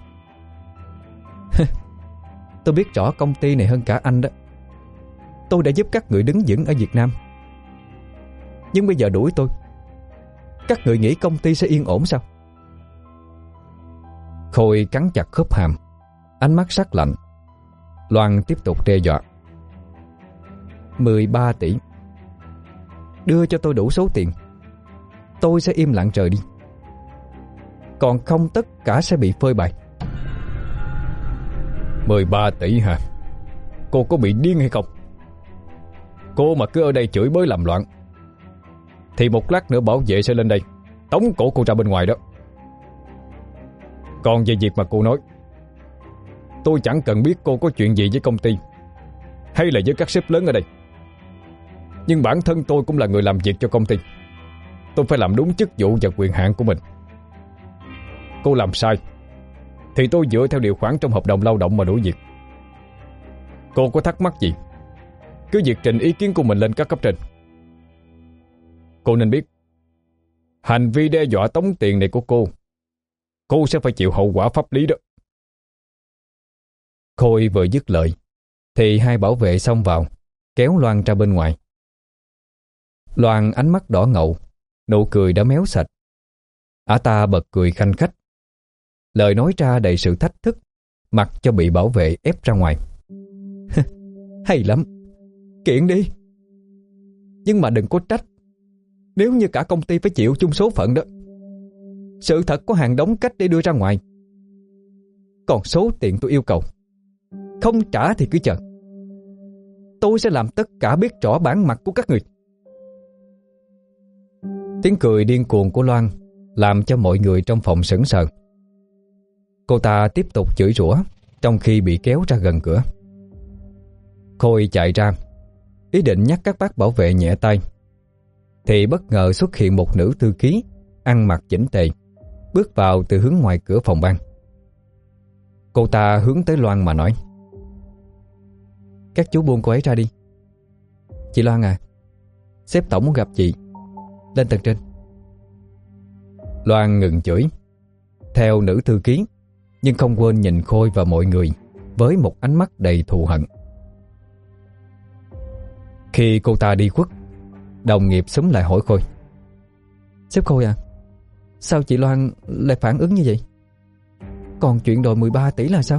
Tôi biết rõ công ty này hơn cả anh đó. Tôi đã giúp các người đứng vững ở Việt Nam. Nhưng bây giờ đuổi tôi, các người nghĩ công ty sẽ yên ổn sao? Khôi cắn chặt khớp hàm, ánh mắt sắc lạnh. Loan tiếp tục đe dọa: mười ba tỷ. Đưa cho tôi đủ số tiền, tôi sẽ im lặng rời đi. Còn không tất cả sẽ bị phơi bày. Mười ba tỷ hả? Cô có bị điên hay không? Cô mà cứ ở đây chửi bới làm loạn thì một lát nữa bảo vệ sẽ lên đây tống cổ cô ra bên ngoài đó. Còn về việc mà cô nói, tôi chẳng cần biết cô có chuyện gì với công ty hay là với các sếp lớn ở đây. Nhưng bản thân tôi cũng là người làm việc cho công ty. Tôi phải làm đúng chức vụ và quyền hạn của mình. Cô làm sai thì tôi dựa theo điều khoản trong hợp đồng lao động mà đuổi việc. Cô có thắc mắc gì cứ việc trình ý kiến của mình lên các cấp trên. Cô nên biết, hành vi đe dọa tống tiền này của cô, cô sẽ phải chịu hậu quả pháp lý đó. Khôi vừa dứt lời thì hai bảo vệ xông vào, kéo Loan ra bên ngoài. Loan ánh mắt đỏ ngầu, nụ cười đã méo sạch. Ả ta bật cười khanh khách, lời nói ra đầy sự thách thức, mặc cho bị bảo vệ ép ra ngoài. Hay lắm, kiện đi. Nhưng mà đừng có trách nếu như cả công ty phải chịu chung số phận đó. Sự thật có hàng đống cách để đưa ra ngoài. Còn số tiền tôi yêu cầu, không trả thì cứ chờ. Tôi sẽ làm tất cả biết rõ bản mặt của các người. Tiếng cười điên cuồng của Loan làm cho mọi người trong phòng sững sờ. Cô ta tiếp tục chửi rủa trong khi bị kéo ra gần cửa. Khôi chạy ra, ý định nhắc các bác bảo vệ nhẹ tay, thì bất ngờ xuất hiện một nữ thư ký ăn mặc chỉnh tề, bước vào từ hướng ngoài cửa phòng ban. Cô ta hướng tới Loan mà nói: Các chú buông cô ấy ra đi. Chị Loan à, sếp tổng muốn gặp chị. Lên tầng trên. Loan ngừng chửi, theo nữ thư ký, nhưng không quên nhìn Khôi và mọi người với một ánh mắt đầy thù hận. Khi cô ta đi khuất, đồng nghiệp xúm lại hỏi Khôi: Sếp Khôi à, sao chị Loan lại phản ứng như vậy? Còn chuyện đòi mười ba tỷ là sao?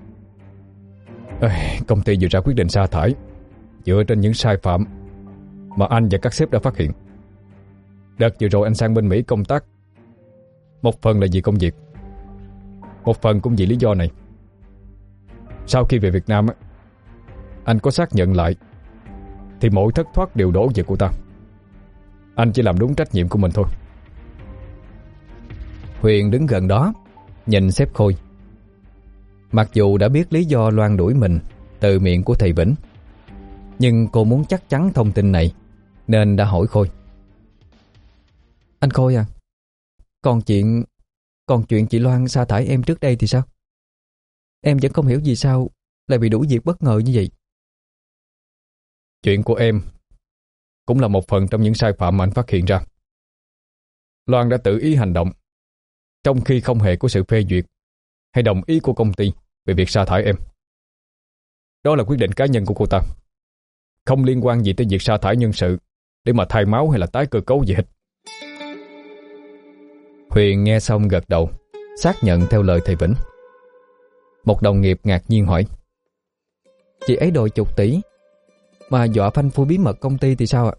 À, công ty vừa ra quyết định sa thải dựa trên những sai phạm mà anh và các sếp đã phát hiện. Đợt vừa rồi anh sang bên Mỹ công tác, một phần là vì công việc, một phần cũng vì lý do này. Sau khi về Việt Nam á, anh có xác nhận lại thì mọi thất thoát đều đổ về cô ta. Anh chỉ làm đúng trách nhiệm của mình thôi. Huyền đứng gần đó nhìn sếp Khôi. Mặc dù đã biết lý do Loan đuổi mình từ miệng của thầy Vĩnh, nhưng cô muốn chắc chắn thông tin này nên đã hỏi Khôi. Anh Khôi à, Còn chuyện Còn chuyện chị Loan sa thải em trước đây thì sao? Em vẫn không hiểu vì sao lại bị đuổi việc bất ngờ như vậy. Chuyện của em cũng là một phần trong những sai phạm mà anh phát hiện ra. Loan đã tự ý hành động, trong khi không hề có sự phê duyệt hay đồng ý của công ty về việc sa thải em. Đó là quyết định cá nhân của cô ta, không liên quan gì tới việc sa thải nhân sự để mà thay máu hay là tái cơ cấu gì hết. Huyền nghe xong gật đầu, xác nhận theo lời thầy Vĩnh. Một đồng nghiệp ngạc nhiên hỏi: Chị ấy đòi chục tỷ mà dọa phanh phui bí mật công ty thì sao ạ?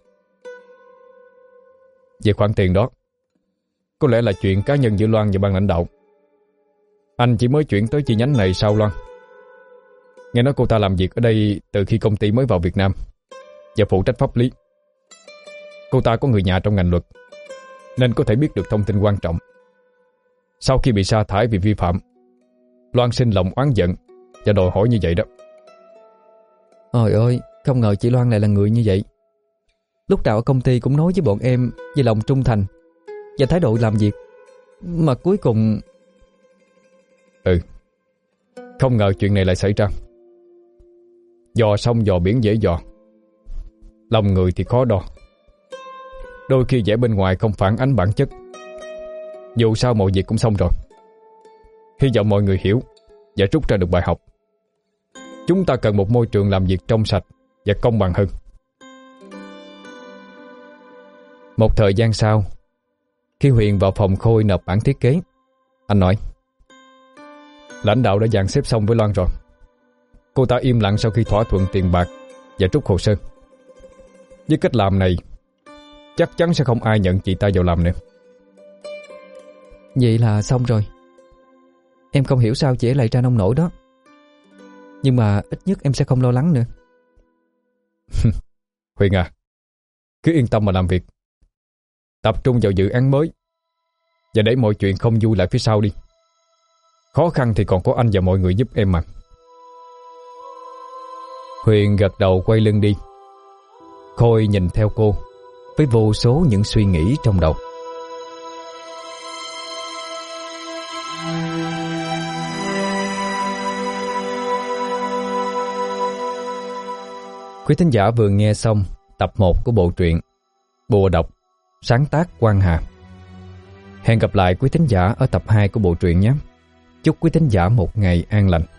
Về khoản tiền đó, có lẽ là chuyện cá nhân giữa Loan và ban lãnh đạo. Anh chỉ mới chuyển tới chi nhánh này sau Loan. Nghe nói cô ta làm việc ở đây từ khi công ty mới vào Việt Nam và phụ trách pháp lý. Cô ta có người nhà trong ngành luật nên có thể biết được thông tin quan trọng. Sau khi bị sa thải vì vi phạm, Loan sinh lòng oán giận và đòi hỏi như vậy đó. Ôi ơi, không ngờ chị Loan lại là người như vậy. Lúc nào ở công ty cũng nói với bọn em về lòng trung thành và thái độ làm việc, mà cuối cùng... Ừ, không ngờ chuyện này lại xảy ra. Dò sông dò biển dễ dò, lòng người thì khó đo. Đôi khi vẻ bên ngoài không phản ánh bản chất. Dù sao mọi việc cũng xong rồi. Hy vọng mọi người hiểu và rút ra được bài học. Chúng ta cần một môi trường làm việc trong sạch và công bằng hơn. Một thời gian sau, khi Huyền vào phòng Khôi nộp bản thiết kế, anh nói: Lãnh đạo đã dàn xếp xong với Loan rồi. Cô ta im lặng sau khi thỏa thuận tiền bạc và trút hồ sơ. Với cách làm này, chắc chắn sẽ không ai nhận chị ta vào làm nữa. Vậy là xong rồi. Em không hiểu sao chị ấy lại ra nông nổi đó. Nhưng mà ít nhất em sẽ không lo lắng nữa. Huyền à, cứ yên tâm mà làm việc. Tập trung vào dự án mới và để mọi chuyện không vui lại phía sau đi. Khó khăn thì còn có anh và mọi người giúp em mà. Huyền gật đầu quay lưng đi. Khôi nhìn theo cô với vô số những suy nghĩ trong đầu. Quý thính giả vừa nghe xong tập một của bộ truyện Bùa Độc, sáng tác Quang Hà. Hẹn gặp lại quý thính giả ở tập hai của bộ truyện nhé. Chúc quý thính giả một ngày an lành.